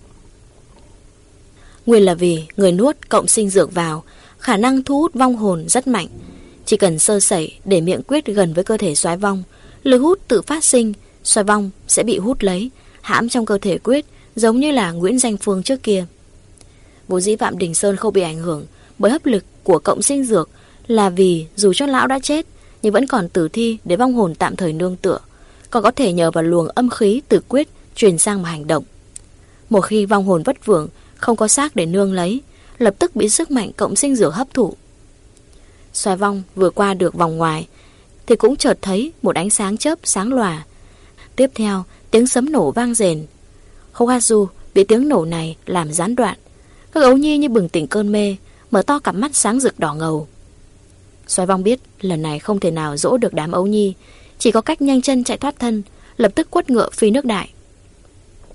Nguyên là vì người nuốt cộng sinh dược vào, khả năng thu hút vong hồn rất mạnh. Chỉ cần sơ sẩy để miệng Quyết gần với cơ thể soái vong, lực hút tự phát sinh, soái vong sẽ bị hút lấy, hãm trong cơ thể Quyết, giống như là Nguyễn Danh Phương trước kia. Vốn dĩ Phạm Đình Sơn không bị ảnh hưởng bởi hấp lực của cộng sinh dược, là vì dù cho lão đã chết nhưng vẫn còn tử thi để vong hồn tạm thời nương tựa, còn có thể nhờ vào luồng âm khí từ Quyết truyền sang mà hành động. Một khi vong hồn vất vưởng, không có xác để nương lấy, lập tức bị sức mạnh cộng sinh dược hấp thụ. Soái vong vừa qua được vòng ngoài thì cũng chợt thấy một ánh sáng chớp sáng lòa. Tiếp theo tiếng sấm nổ vang rền. Khúc hát du bị tiếng nổ này làm gián đoạn. Các ấu nhi như bừng tỉnh cơn mê, mở to cặp mắt sáng rực đỏ ngầu. Soái vong biết lần này không thể nào dỗ được đám ấu nhi, chỉ có cách nhanh chân chạy thoát thân, lập tức quất ngựa phi nước đại.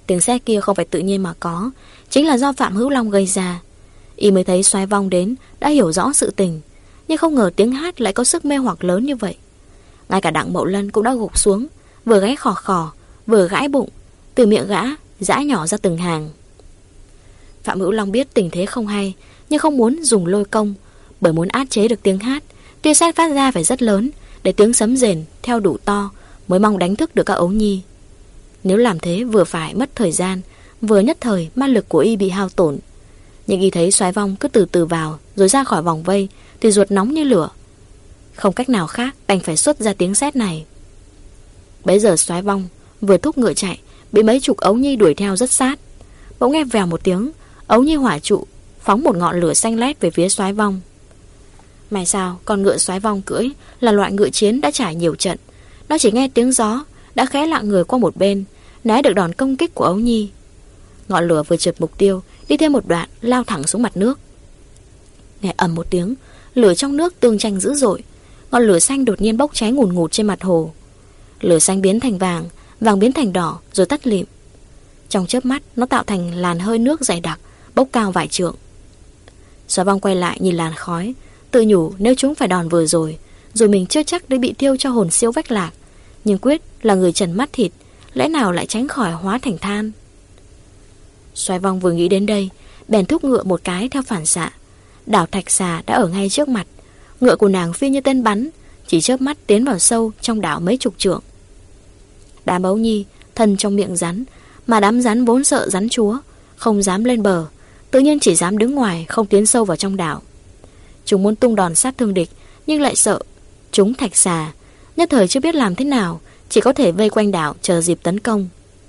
Tiếng sét kia không phải tự nhiên mà có, chính là do Phạm Hữu Long gây ra. Y mới thấy Soái Vong đến đã hiểu rõ sự tình, nhưng không ngờ tiếng hát lại có sức mê hoặc lớn như vậy. Ngay cả Đặng Mậu Lân cũng đã gục xuống, vừa gáy khò khò, vừa gãi bụng, từ miệng gã giã nhỏ ra từng hàng. Phạm Hữu Long biết tình thế không hay, nhưng không muốn dùng lôi công, bởi muốn áp chế được tiếng hát, tia sét phát ra phải rất lớn, để tiếng sấm rền theo đủ to mới mong đánh thức được các ấu nhi. Nếu làm thế vừa phải mất thời gian, vừa nhất thời ma lực của y bị hao tổn. Nhưng y thấy Soái Vong cứ từ từ vào rồi ra khỏi vòng vây thì ruột nóng như lửa. Không cách nào khác, đành phải xuất ra tiếng sét này. Bấy giờ Soái Vong vừa thúc ngựa chạy, bị mấy chục ấu nhi đuổi theo rất sát. Bỗng nghe vèo một tiếng, ấu nhi hỏa trụ phóng một ngọn lửa xanh lét về phía Soái Vong. May sao con ngựa Soái Vong cưỡi là loại ngựa chiến đã trải nhiều trận, nó chỉ nghe tiếng gió đã khẽ lạng người qua một bên, né được đòn công kích của ấu nhi. Ngọn lửa vừa trượt mục tiêu, đi thêm một đoạn lao thẳng xuống mặt nước. Nghe ầm một tiếng, lửa trong nước tương tranh dữ dội. Ngọn lửa xanh đột nhiên bốc cháy ngùn ngụt trên mặt hồ. Lửa xanh biến thành vàng, vàng biến thành đỏ rồi tắt lịm. Trong chớp mắt nó tạo thành làn hơi nước dày đặc, bốc cao vài trượng. Soái Vong quay lại nhìn làn khói, tự nhủ nếu chúng phải đòn vừa rồi, rồi mình chưa chắc đã bị thiêu cho hồn siêu vách lạc. Nhưng Quyết là người trần mắt thịt, lẽ nào lại tránh khỏi hóa thành than. Soái Vong vừa nghĩ đến đây, bèn thúc ngựa một cái theo phản xạ. Đảo Thạch Xà đã ở ngay trước mặt. Ngựa của nàng phi như tên bắn, chỉ chớp mắt tiến vào sâu trong đảo mấy chục trượng. Đám ấu nhi thân trong miệng rắn, mà đám rắn vốn sợ rắn chúa, không dám lên bờ, tự nhiên chỉ dám đứng ngoài, không tiến sâu vào trong đảo. Chúng muốn tung đòn sát thương địch, nhưng lại sợ chúng Thạch Xà, nhất thời chưa biết làm thế nào, chỉ có thể vây quanh đảo chờ dịp tấn công.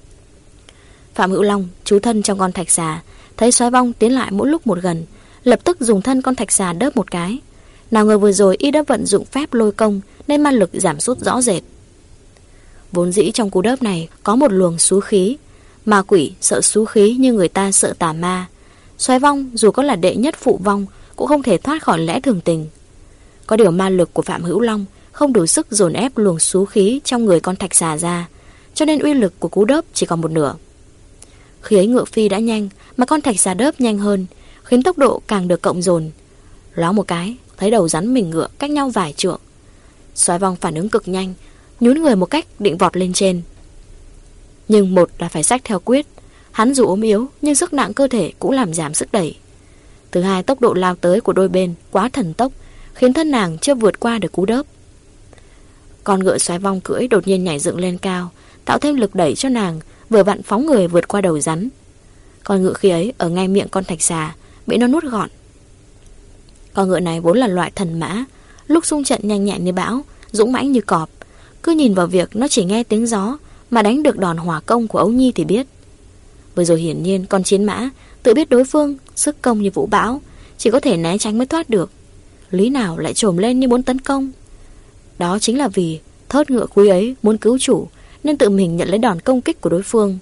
Phạm Hữu Long trú thân trong con Thạch Xà, thấy Soái Vong tiến lại mỗi lúc một gần, lập tức dùng thân con Thạch Xà đớp một cái. Nào ngờ vừa rồi y đã vận dụng phép lôi công, nên ma lực giảm sút rõ rệt. Vốn dĩ trong cú đớp này có một luồng xú khí. Ma quỷ sợ xú khí như người ta sợ tà ma. Soái Vong dù có là đệ nhất phụ vong cũng không thể thoát khỏi lẽ thường tình. Có điều ma lực của Phạm Hữu Long không đủ sức dồn ép luồng xú khí trong người con Thạch Xà ra, cho nên uy lực của cú đớp chỉ còn một nửa. Khi ấy ngựa phi đã nhanh, mà con Thạch Xà đớp nhanh hơn, khiến tốc độ càng được cộng dồn. Ló một cái, thấy đầu rắn mình ngựa cách nhau vài trượng. Soái Vong phản ứng cực nhanh, nhún người một cách định vọt lên trên. Nhưng một là phải xách theo Quyết, hắn dù ốm yếu nhưng sức nặng cơ thể cũng làm giảm sức đẩy. Thứ hai, tốc độ lao tới của đôi bên quá thần tốc, khiến thân nàng chưa vượt qua được cú đớp. Con ngựa Soái Vong cưỡi đột nhiên nhảy dựng lên cao, tạo thêm lực đẩy cho nàng vừa vặn phóng người vượt qua đầu rắn. Con ngựa khi ấy ở ngay miệng con Thạch Xà, bị nó nuốt gọn. Con ngựa này vốn là loại thần mã, lúc xung trận nhanh nhẹn như bão, dũng mãnh như cọp. Cứ nhìn vào việc nó chỉ nghe tiếng gió mà đánh được đòn hỏa công của ấu nhi thì biết. Vừa rồi hiển nhiên con chiến mã tự biết đối phương sức công như vũ bão, chỉ có thể né tránh mới thoát được, lý nào lại trồm lên như muốn tấn công. Đó chính là vì thớt ngựa quý ấy muốn cứu chủ, nên tự mình nhận lấy đòn công kích của đối phương.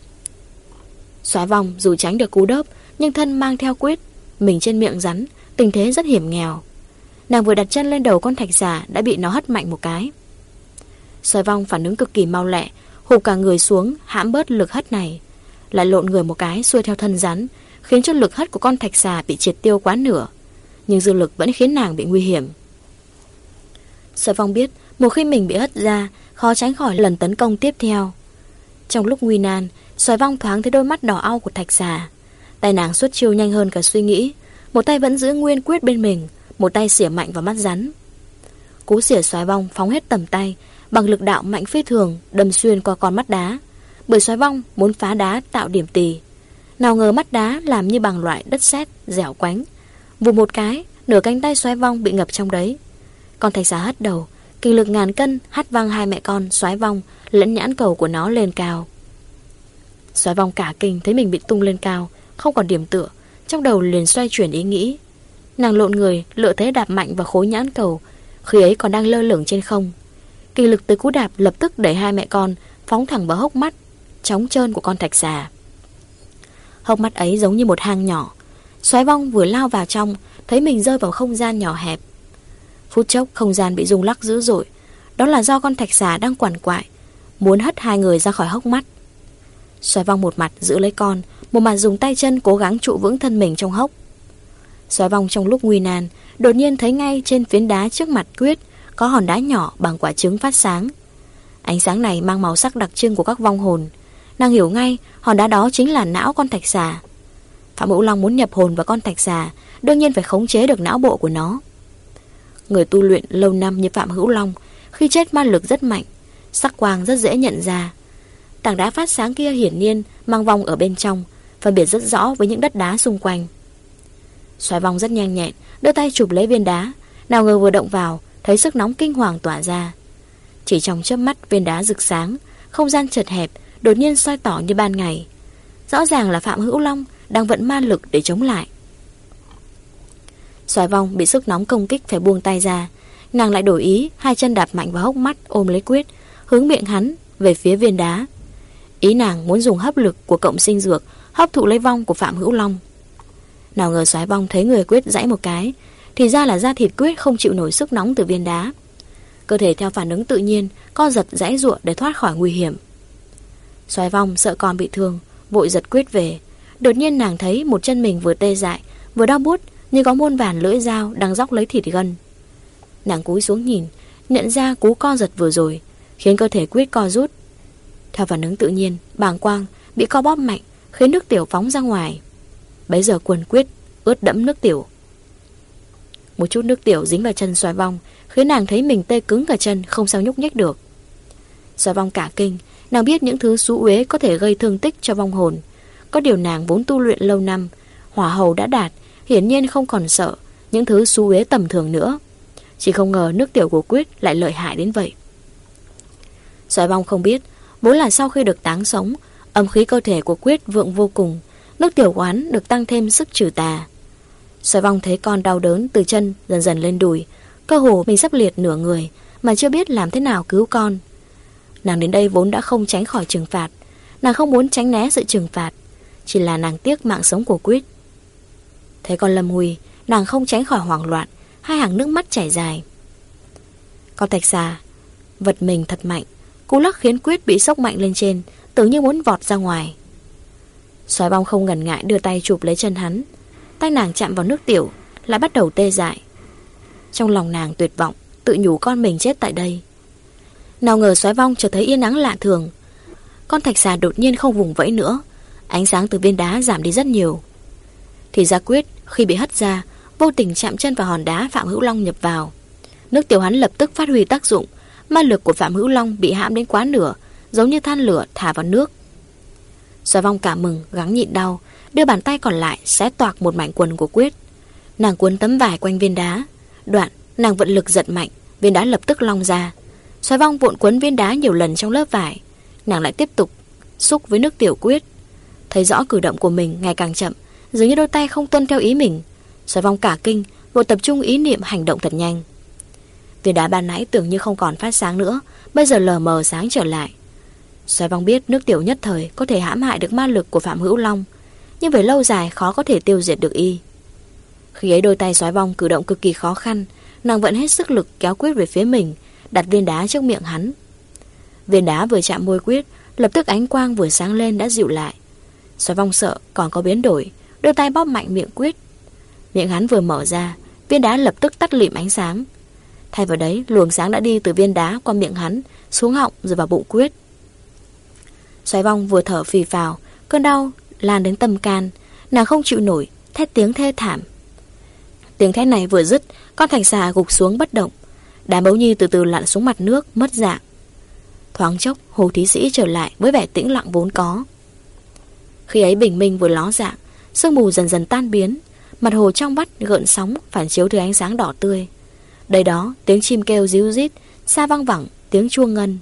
Soái Vong dù tránh được cú đớp, nhưng thân mang theo Quyết, mình trên miệng rắn, tình thế rất hiểm nghèo. Nàng vừa đặt chân lên đầu con Thạch Xà đã bị nó hất mạnh một cái. Soái Vong phản ứng cực kỳ mau lẹ, hụp cả người xuống hãm bớt lực hất này, lại lộn người một cái xuôi theo thân rắn, khiến cho lực hất của con Thạch Xà bị triệt tiêu quá nửa, nhưng dư lực vẫn khiến nàng bị nguy hiểm. Soái Vong biết một khi mình bị hất ra, khó tránh khỏi lần tấn công tiếp theo. Trong lúc nguy nan, Soái Vong thoáng thấy đôi mắt đỏ au của Thạch Xà. Tay nàng xuất chiêu nhanh hơn cả suy nghĩ, một tay vẫn giữ nguyên Quyết bên mình, một tay xỉa mạnh vào mắt rắn. Cú xỉa Soái Vong phóng hết tầm tay, bằng lực đạo mạnh phi thường đâm xuyên qua con mắt đá, bởi Soái Vong muốn phá đá tạo điểm tì. Nào ngờ mắt đá làm như bằng loại đất sét dẻo quánh, vụt một cái, nửa cánh tay Soái Vong bị ngập trong đấy. Con Thạch Xà hất đầu, kinh lực ngàn cân hất văng hai mẹ con Soái Vong lẫn nhãn cầu của nó lên cao. Soái Vong cả kinh thấy mình bị tung lên cao, không còn điểm tựa, trong đầu liền xoay chuyển ý nghĩ. Nàng lộn người, lựa thế đạp mạnh vào khối nhãn cầu, khi ấy còn đang lơ lửng trên không. Kinh lực từ cú đạp lập tức đẩy hai mẹ con phóng thẳng vào hốc mắt trống trơn của con Thạch Xà. Hốc mắt ấy giống như một hang nhỏ. Soái Vong vừa lao vào trong, thấy mình rơi vào không gian nhỏ hẹp. Phút chốc không gian bị rung lắc dữ dội. Đó là do con Thạch Xà đang quằn quại, muốn hất hai người ra khỏi hốc mắt. Soái Vong một mặt giữ lấy con, một mặt dùng tay chân cố gắng trụ vững thân mình trong hốc. Soái Vong trong lúc nguy nan đột nhiên thấy ngay trên phiến đá trước mặt Quyết có hòn đá nhỏ bằng quả trứng phát sáng. Ánh sáng này mang màu sắc đặc trưng của các vong hồn. Nàng hiểu ngay hòn đá đó chính là não con thạch xà. Phạm Hữu Long muốn nhập hồn vào con thạch xà, đương nhiên phải khống chế được não bộ của nó. Người tu luyện lâu năm như Phạm Hữu Long khi chết ma lực rất mạnh, sắc quang rất dễ nhận ra. Tảng đá phát sáng kia hiển nhiên mang vong ở bên trong, phân biệt rất rõ với những đất đá xung quanh. Soái Vong rất nhanh nhẹn đưa tay chụp lấy viên đá, nào ngờ vừa động vào thấy sức nóng kinh hoàng tỏa ra. Chỉ trong chớp mắt viên đá rực sáng, không gian chật hẹp đột nhiên soi tỏ như ban ngày. Rõ ràng là Phạm Hữu Long đang vận ma lực để chống lại. Soái Vong bị sức nóng công kích phải buông tay ra. Nàng lại đổi ý, hai chân đạp mạnh vào hốc mắt, ôm lấy Quyết, hướng miệng hắn về phía viên đá. Ý nàng muốn dùng hấp lực của cộng sinh dược hấp thụ lấy vong của Phạm Hữu Long. Nào ngờ Soái Vong thấy người Quyết giãy một cái, thì ra là da thịt Quyết không chịu nổi sức nóng từ viên đá. Cơ thể theo phản ứng tự nhiên co giật giãy giụa để thoát khỏi nguy hiểm. Soái Vong sợ con bị thương, vội giật Quyết về. Đột nhiên nàng thấy một chân mình vừa tê dại, vừa đau buốt, như có muôn vàn lưỡi dao đang róc lấy thịt gân. Nàng cúi xuống nhìn, nhận ra cú co giật vừa rồi khiến cơ thể Quyết co rút. Theo phản ứng tự nhiên, bàng quang bị co bóp mạnh, khiến nước tiểu phóng ra ngoài. Bấy giờ quần Quyết ướt đẫm nước tiểu. Một chút nước tiểu dính vào chân Soái Vong, khiến nàng thấy mình tê cứng cả chân, không sao nhúc nhích được. Soái Vong cả kinh, nàng biết những thứ xú uế có thể gây thương tích cho vong hồn. Có điều nàng vốn tu luyện lâu năm, hỏa hầu đã đạt, hiển nhiên không còn sợ những thứ xú uế tầm thường nữa. Chỉ không ngờ nước tiểu của Quyết lại lợi hại đến vậy. Soái Vong không biết, vốn là sau khi được táng sống, âm khí cơ thể của Quyết vượng vô cùng, nước tiểu của hắn được tăng thêm sức trừ tà. Soái Vong thấy con đau đớn từ chân dần dần lên đùi, cơ hồ mình sắp liệt nửa người mà chưa biết làm thế nào cứu con. Nàng đến đây vốn đã không tránh khỏi trừng phạt, nàng không muốn tránh né sự trừng phạt, chỉ là nàng tiếc mạng sống của Quyết. Thấy con Lâm Huy, nàng không tránh khỏi hoảng loạn, hai hàng nước mắt chảy dài. Con thạch xà vật mình thật mạnh, cú lắc khiến Quyết bị sốc mạnh lên trên, tưởng như muốn vọt ra ngoài. Soái Vong không ngần ngại đưa tay chụp lấy chân hắn. Tay nàng chạm vào nước tiểu, lại bắt đầu tê dại. Trong lòng nàng tuyệt vọng, tự nhủ con mình chết tại đây. Nào ngờ Soái Vong chợt thấy yên ắng lạ thường. Con thạch xà đột nhiên không vùng vẫy nữa, ánh sáng từ viên đá giảm đi rất nhiều. Thì ra Quyết khi bị hất ra, vô tình chạm chân vào hòn đá Phạm Hữu Long nhập vào. Nước tiểu hắn lập tức phát huy tác dụng, ma lực của Phạm Hữu Long bị hãm đến quá nửa, giống như than lửa thả vào nước. Soái Vong cảm mừng, gắng nhịn đau, đưa bàn tay còn lại xé toạc một mảnh quần của Quyết. Nàng cuốn tấm vải quanh viên đá, đoạn nàng vận lực giật mạnh, viên đá lập tức long ra. Soái Vong vụn quấn viên đá nhiều lần trong lớp vải, nàng lại tiếp tục xúc với nước tiểu Quyết. Thấy rõ cử động của mình ngày càng chậm, dường như đôi tay không tuân theo ý mình. Soái Vong cả kinh, vội tập trung ý niệm hành động thật nhanh. Viên đá ban nãy tưởng như không còn phát sáng nữa, bây giờ lờ mờ sáng trở lại. Soái Vong biết nước tiểu nhất thời có thể hãm hại được ma lực của Phạm Hữu Long, nhưng về lâu dài khó có thể tiêu diệt được y. Khi ấy đôi tay Soái Vong cử động cực kỳ khó khăn, nàng vẫn hết sức lực kéo Quyết về phía mình, đặt viên đá trước miệng hắn. Viên đá vừa chạm môi Quyết, lập tức ánh quang vừa sáng lên đã dịu lại. Soái Vong sợ còn có biến đổi, đưa tay bóp mạnh miệng Quyết. Miệng hắn vừa mở ra, viên đá lập tức tắt lịm ánh sáng. Thay vào đấy, luồng sáng đã đi từ viên đá qua miệng hắn, xuống họng rồi vào bụng Quyết. Soái Vong vừa thở phì phào, cơn đau lan đến tâm can, nàng không chịu nổi, thét tiếng thê thảm. Tiếng thét này vừa dứt, con thạch xà gục xuống bất động, đám bấu nhi từ từ lặn xuống mặt nước, mất dạng. Thoáng chốc, Hồ Thí Sĩ trở lại với vẻ tĩnh lặng vốn có. Khi ấy bình minh vừa ló dạng, sương mù dần dần tan biến, mặt hồ trong vắt gợn sóng phản chiếu thứ ánh sáng đỏ tươi. Đây đó, tiếng chim kêu ríu rít, xa văng vẳng tiếng chuông ngân.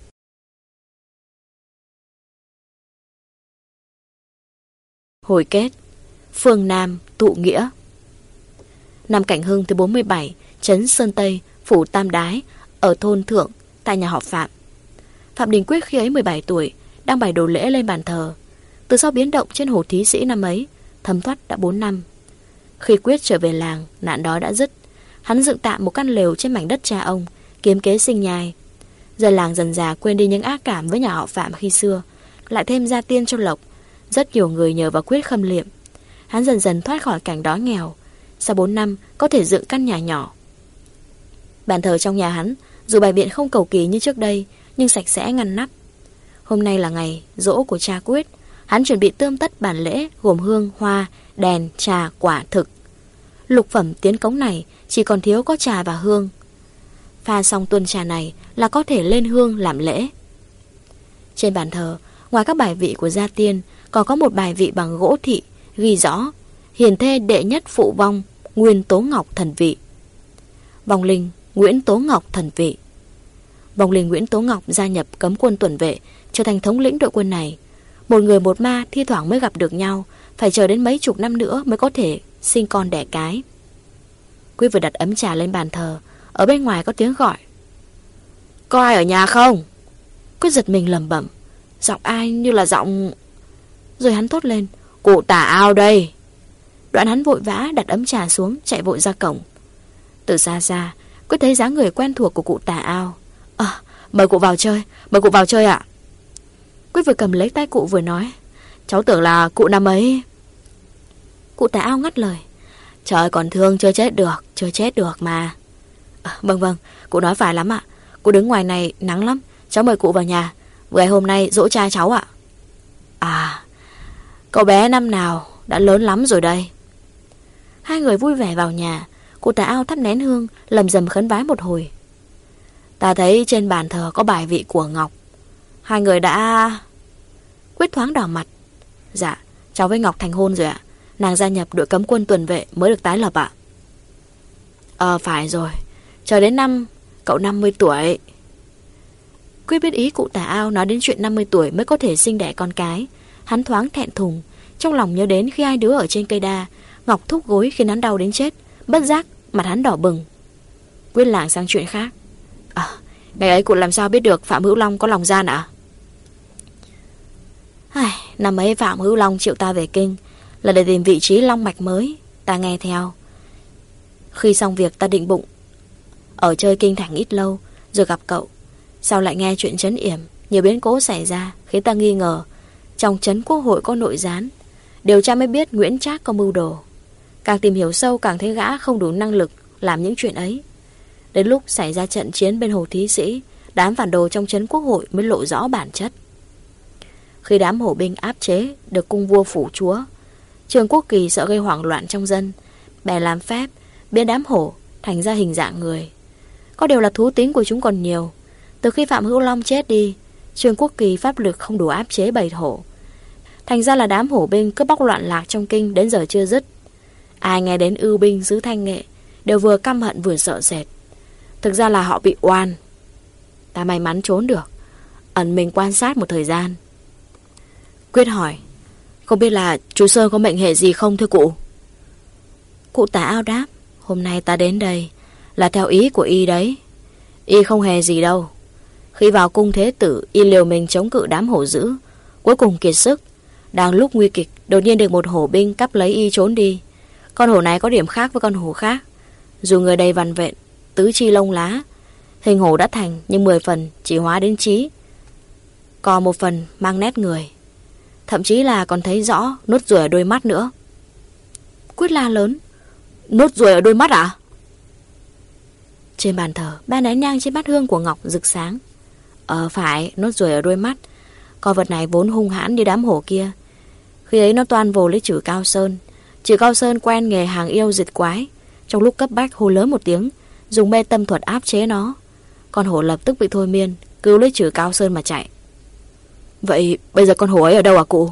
Hồi kết. Phương Nam tụ nghĩa. Năm Cảnh Hưng thứ bốn mươi bảy, trấn Sơn Tây, phủ Tam Đái, ở thôn Thượng, tại nhà họ Phạm. Phạm Đình Quyết khi ấy mười bảy tuổi, đang bày đồ lễ lên bàn thờ. Từ sau biến động trên Hồ Thí Sĩ năm ấy, thấm thoát đã bốn năm. Khi Quyết trở về làng, nạn đói đã dứt. Hắn dựng tạm một căn lều trên mảnh đất cha ông, kiếm kế sinh nhai. Giờ làng dần dà quên đi những ác cảm với nhà họ Phạm khi xưa, lại thêm gia tiên cho Lộc. Rất nhiều người nhờ vào Quyết khâm liệm. Hắn dần dần thoát khỏi cảnh đói nghèo. Sau bốn năm có thể dựng căn nhà nhỏ. Bàn thờ trong nhà hắn dù bày biện không cầu kỳ như trước đây, nhưng sạch sẽ ngăn nắp. Hôm nay là ngày giỗ của cha Quyết. Hắn chuẩn bị tươm tất bàn lễ gồm hương, hoa, đèn, trà, quả, thực. Lục phẩm tiến cống này chỉ còn thiếu có trà và hương. Pha xong tuôn trà này là có thể lên hương làm lễ. Trên bàn thờ, ngoài các bài vị của gia tiên, còn có một bài vị bằng gỗ thị ghi rõ: hiền thê đệ nhất phụ vong Nguyên Tố Ngọc thần vị. Vong linh Nguyễn Tố Ngọc thần vị. Vong linh Nguyễn Tố Ngọc gia nhập cấm quân tuần vệ, trở thành thống lĩnh đội quân này. Một người một ma thi thoảng mới gặp được nhau, phải chờ đến mấy chục năm nữa mới có thể sinh con đẻ cái. Quyết vừa đặt ấm trà lên bàn thờ, ở bên ngoài có tiếng gọi: có ai ở nhà không? Quyết giật mình lẩm bẩm, giọng ai như là giọng... Rồi hắn thốt lên: cụ Tả Ao đây. Đoạn hắn vội vã đặt ấm trà xuống, chạy vội ra cổng. Từ xa xa Quyết thấy dáng người quen thuộc của cụ Tả Ao. À, mời cụ vào chơi, mời cụ vào chơi ạ. Quyết vừa cầm lấy tay cụ vừa nói: cháu tưởng là cụ năm ấy. Cụ Tả Ao ngắt lời: trời còn thương chưa chết được, chưa chết được mà. À, vâng vâng, cụ nói phải lắm ạ. Cụ đứng ngoài này nắng lắm, cháu mời cụ vào nhà. Ngày hôm nay dỗ cha cháu ạ. À, cậu bé năm nào đã lớn lắm rồi đây. Hai người vui vẻ vào nhà. Cụ Tả Ao thắp nén hương, lầm rầm khấn vái một hồi. Ta thấy trên bàn thờ có bài vị của Ngọc. Hai người đã... Quyết thoáng đỏ mặt. Dạ, cháu với Ngọc thành hôn rồi ạ. Nàng gia nhập đội cấm quân tuần vệ mới được tái lập ạ. Ờ phải rồi, chờ đến năm cậu năm mươi tuổi. Quyết biết ý cụ Tả Ao nói đến chuyện năm mươi tuổi mới có thể sinh đẻ con cái. Hắn thoáng thẹn thùng, trong lòng nhớ đến khi hai đứa ở trên cây đa, Ngọc thúc gối khiến hắn đau đến chết. Bất giác mặt hắn đỏ bừng. Quyết lảng sang chuyện khác. À, ngày ấy cụ làm sao biết được Phạm Hữu Long có lòng gian ạ? À? Năm ấy Phạm Hữu Long triệu ta về kinh là để tìm vị trí long mạch mới. Ta nghe theo. Khi xong việc ta định bụng ở chơi kinh thành ít lâu, rồi gặp cậu. Sau lại nghe chuyện trấn yểm, nhiều biến cố xảy ra khiến ta nghi ngờ trong trấn quốc hội có nội gián. Điều tra mới biết Nguyễn Trác có mưu đồ. Càng tìm hiểu sâu càng thấy gã không đủ năng lực làm những chuyện ấy. Đến lúc xảy ra trận chiến bên Hồ Thí Sĩ, đám phản đồ trong trấn quốc hội mới lộ rõ bản chất. Khi đám hổ binh áp chế được cung vua phủ chúa, Trương Quốc Kỳ sợ gây hoảng loạn trong dân, bèn làm phép biến đám hổ thành ra hình dạng người. Có điều là thú tính của chúng còn nhiều. Từ khi Phạm Hữu Long chết đi, Trương Quốc Kỳ pháp lực không đủ áp chế bầy hổ. Thành ra là đám hổ binh cướp bóc loạn lạc trong kinh đến giờ chưa dứt. Ai nghe đến ưu binh xứ Thanh Nghệ đều vừa căm hận vừa sợ sệt. Thực ra là họ bị oan. Ta may mắn trốn được, ẩn mình quan sát một thời gian. Quyết hỏi: không biết là chú Sơn có mệnh hệ gì không thưa cụ? Cụ Tả Ao đáp: hôm nay ta đến đây là theo ý của y đấy. Y không hề gì đâu. Khi vào cung thế tử, y liều mình chống cự đám hổ dữ, cuối cùng kiệt sức. Đang lúc nguy kịch, đột nhiên được một hổ binh cắp lấy y trốn đi. Con hổ này có điểm khác với con hổ khác. Dù người đầy vằn vện, tứ chi lông lá, hình hổ đã thành, nhưng mười phần chỉ hóa đến trí, còn một phần mang nét người. Thậm chí là còn thấy rõ nốt ruồi ở đôi mắt nữa. Quyết la lớn: nốt ruồi ở đôi mắt à? Trên bàn thờ, ba nén nhang trên bát hương của Ngọc rực sáng. Ờ phải, nốt ruồi ở đôi mắt. Con vật này vốn hung hãn như đám hổ kia. Khi ấy nó toan vồ lấy Trử Cao Sơn. Trử Cao Sơn quen nghề hàng yêu diệt quái, trong lúc cấp bách hô lớn một tiếng, dùng mê tâm thuật áp chế nó. Con hổ lập tức bị thôi miên, cứu lấy Trử Cao Sơn mà chạy. Vậy bây giờ con hổ ấy ở đâu à cụ?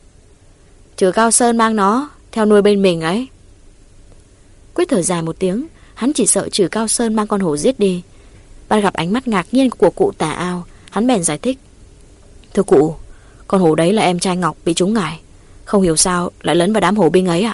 Trử Cao Sơn mang nó theo nuôi bên mình ấy. Quyết thở dài một tiếng. Hắn chỉ sợ Trử Cao Sơn mang con hổ giết đi. Bắt gặp ánh mắt ngạc nhiên của cụ Tả Ao, hắn bèn giải thích: thưa cụ, con hổ đấy là em trai Ngọc bị trúng ngải, không hiểu sao lại lấn vào đám hổ binh ấy ạ.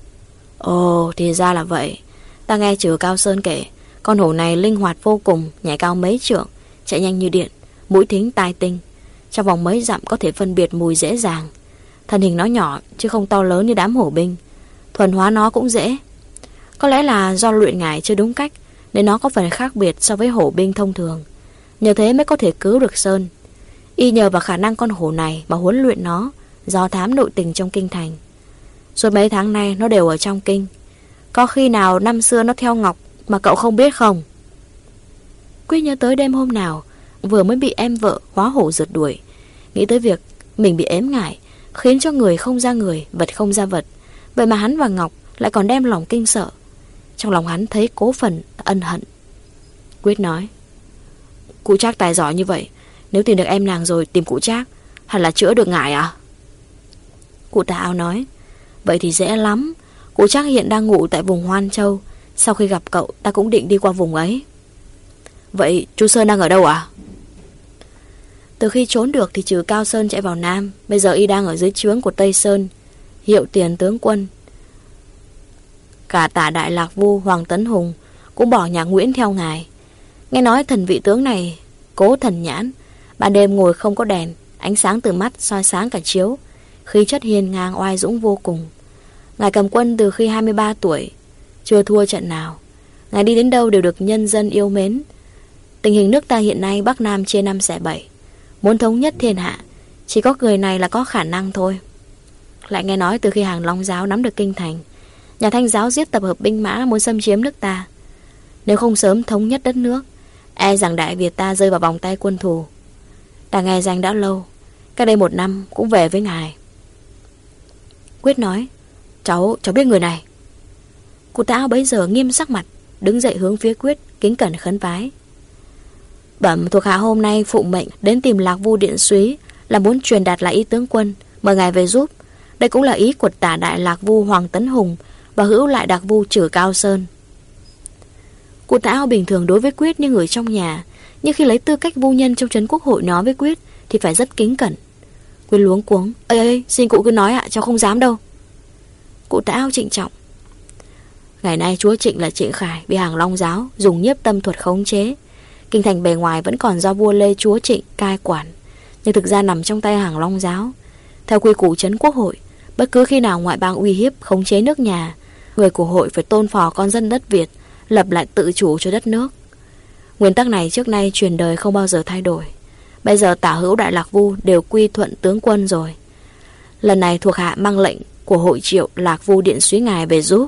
Ồ, thì ra là vậy. Ta nghe Trử Cao Sơn kể, con hổ này linh hoạt vô cùng, nhảy cao mấy trượng, chạy nhanh như điện, mũi thính tai tinh, trong vòng mấy dặm có thể phân biệt mùi dễ dàng. Thân hình nó nhỏ chứ không to lớn như đám hổ binh, thuần hóa nó cũng dễ. Có lẽ là do luyện ngải chưa đúng cách nên nó có phần khác biệt so với hổ binh thông thường. Nhờ thế mới có thể cứu được Sơn. Y nhờ vào khả năng con hổ này mà huấn luyện nó, do thám nội tình trong kinh thành. Suốt mấy tháng nay nó đều ở trong kinh. Có khi nào năm xưa nó theo Ngọc mà cậu không biết không? Quyết nhớ tới đêm hôm nào vừa mới bị em vợ hóa hổ rượt đuổi, nghĩ tới việc mình bị ếm ngại, khiến cho người không ra người, vật không ra vật. Vậy mà hắn và Ngọc lại còn đem lòng kinh sợ. Trong lòng hắn thấy cố phần ân hận. Quyết nói: Cụ Trác tài giỏi như vậy, nếu tìm được em nàng rồi tìm cụ Trác, hẳn là chữa được ngại à? Cụ Tà Ao nói: Vậy thì dễ lắm. Cụ Trác hiện đang ngủ tại vùng Hoan Châu. Sau khi gặp cậu, ta cũng định đi qua vùng ấy. Vậy chú Sơn đang ở đâu à? Từ khi trốn được thì trừ Cao Sơn chạy vào Nam, bây giờ y đang ở dưới trướng của Tây Sơn, hiệu tiền tướng quân. Cả Tả Đại Lạc Vu Hoàng Tấn Hùng cũng bỏ nhà Nguyễn theo ngài. Nghe nói thần vị tướng này cố thần nhãn, ban đêm ngồi không có đèn, ánh sáng từ mắt soi sáng cả chiếu, khí chất hiền ngang oai dũng vô cùng. Ngài cầm quân từ khi hai mươi ba tuổi, chưa thua trận nào. Ngài đi đến đâu đều được nhân dân yêu mến. Tình hình nước ta hiện nay Bắc Nam chia năm xẻ bảy, muốn thống nhất thiên hạ, chỉ có người này là có khả năng thôi. Lại nghe nói từ khi Hàng Long giáo nắm được kinh thành, nhà Thanh giáo giết tập hợp binh mã muốn xâm chiếm nước ta. Nếu không sớm thống nhất đất nước, e rằng Đại Việt ta rơi vào vòng tay quân thù. Ta nghe danh đã lâu, cách đây một năm cũng về với ngài. Quyết nói: Cháu, cháu biết người này. Cụ Tà Ao bấy giờ nghiêm sắc mặt, đứng dậy hướng phía Quyết, kính cẩn khấn vái: Bẩm thuộc hạ hôm nay phụng mệnh đến tìm Lạc Vu Điện Súy, là muốn truyền đạt lại ý tướng quân, mời ngài về giúp. Đây cũng là ý của Tả Đại Lạc Vu Hoàng Tấn Hùng và hữu lại Đặc Vu Trử Cao Sơn. Cụ Tà Ao bình thường đối với Quyết như người trong nhà, nhưng khi lấy tư cách vu nhân trong trấn quốc hội nói với Quyết thì phải rất kính cẩn. Quyết luống cuống: Ê ê, xin cụ cứ nói ạ, cháu không dám đâu. Cụ Tà Ao trịnh trọng: Ngày nay chúa Trịnh là Trịnh Khải bị Hàng Long giáo dùng nhiếp tâm thuật khống chế. Kinh thành bề ngoài vẫn còn do vua Lê chúa Trịnh cai quản, nhưng thực ra nằm trong tay Hàng Long giáo. Theo quy củ trấn quốc hội, bất cứ khi nào ngoại bang uy hiếp khống chế nước nhà, người của hội phải tôn phò con dân đất Việt, lập lại tự chủ cho đất nước. Nguyên tắc này trước nay truyền đời không bao giờ thay đổi. Bây giờ Tả hữu Đại Lạc Vu đều quy thuận tướng quân rồi. Lần này thuộc hạ mang lệnh của hội triệu Lạc Vu Điện Súy ngài về giúp.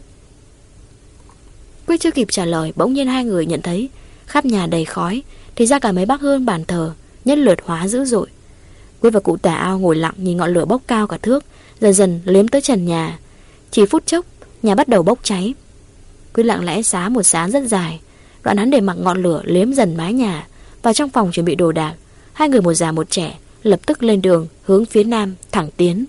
Quyết chưa kịp trả lời, bỗng nhiên hai người nhận thấy khắp nhà đầy khói, thì ra cả mấy bác hương bàn thờ nhất lượt hóa dữ dội. Quyết và cụ Tà Ao ngồi lặng nhìn ngọn lửa bốc cao cả thước, dần dần liếm tới trần nhà. Chỉ phút chốc, nhà bắt đầu bốc cháy. Quyết lặng lẽ xá một xá rất dài, đoạn hắn để mặc ngọn lửa liếm dần mái nhà. Vào trong phòng chuẩn bị đồ đạc, hai người một già một trẻ lập tức lên đường hướng phía nam thẳng tiến.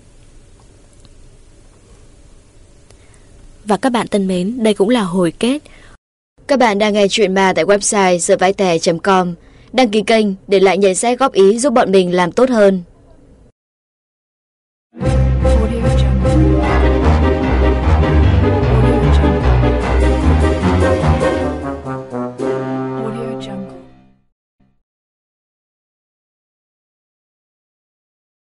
Và các bạn thân mến, đây cũng là hồi kết. Các bạn đang nghe chuyện ma tại website sợ vãi tè chấm com. Đăng ký kênh để lại nhận xét góp ý giúp bọn mình làm tốt hơn.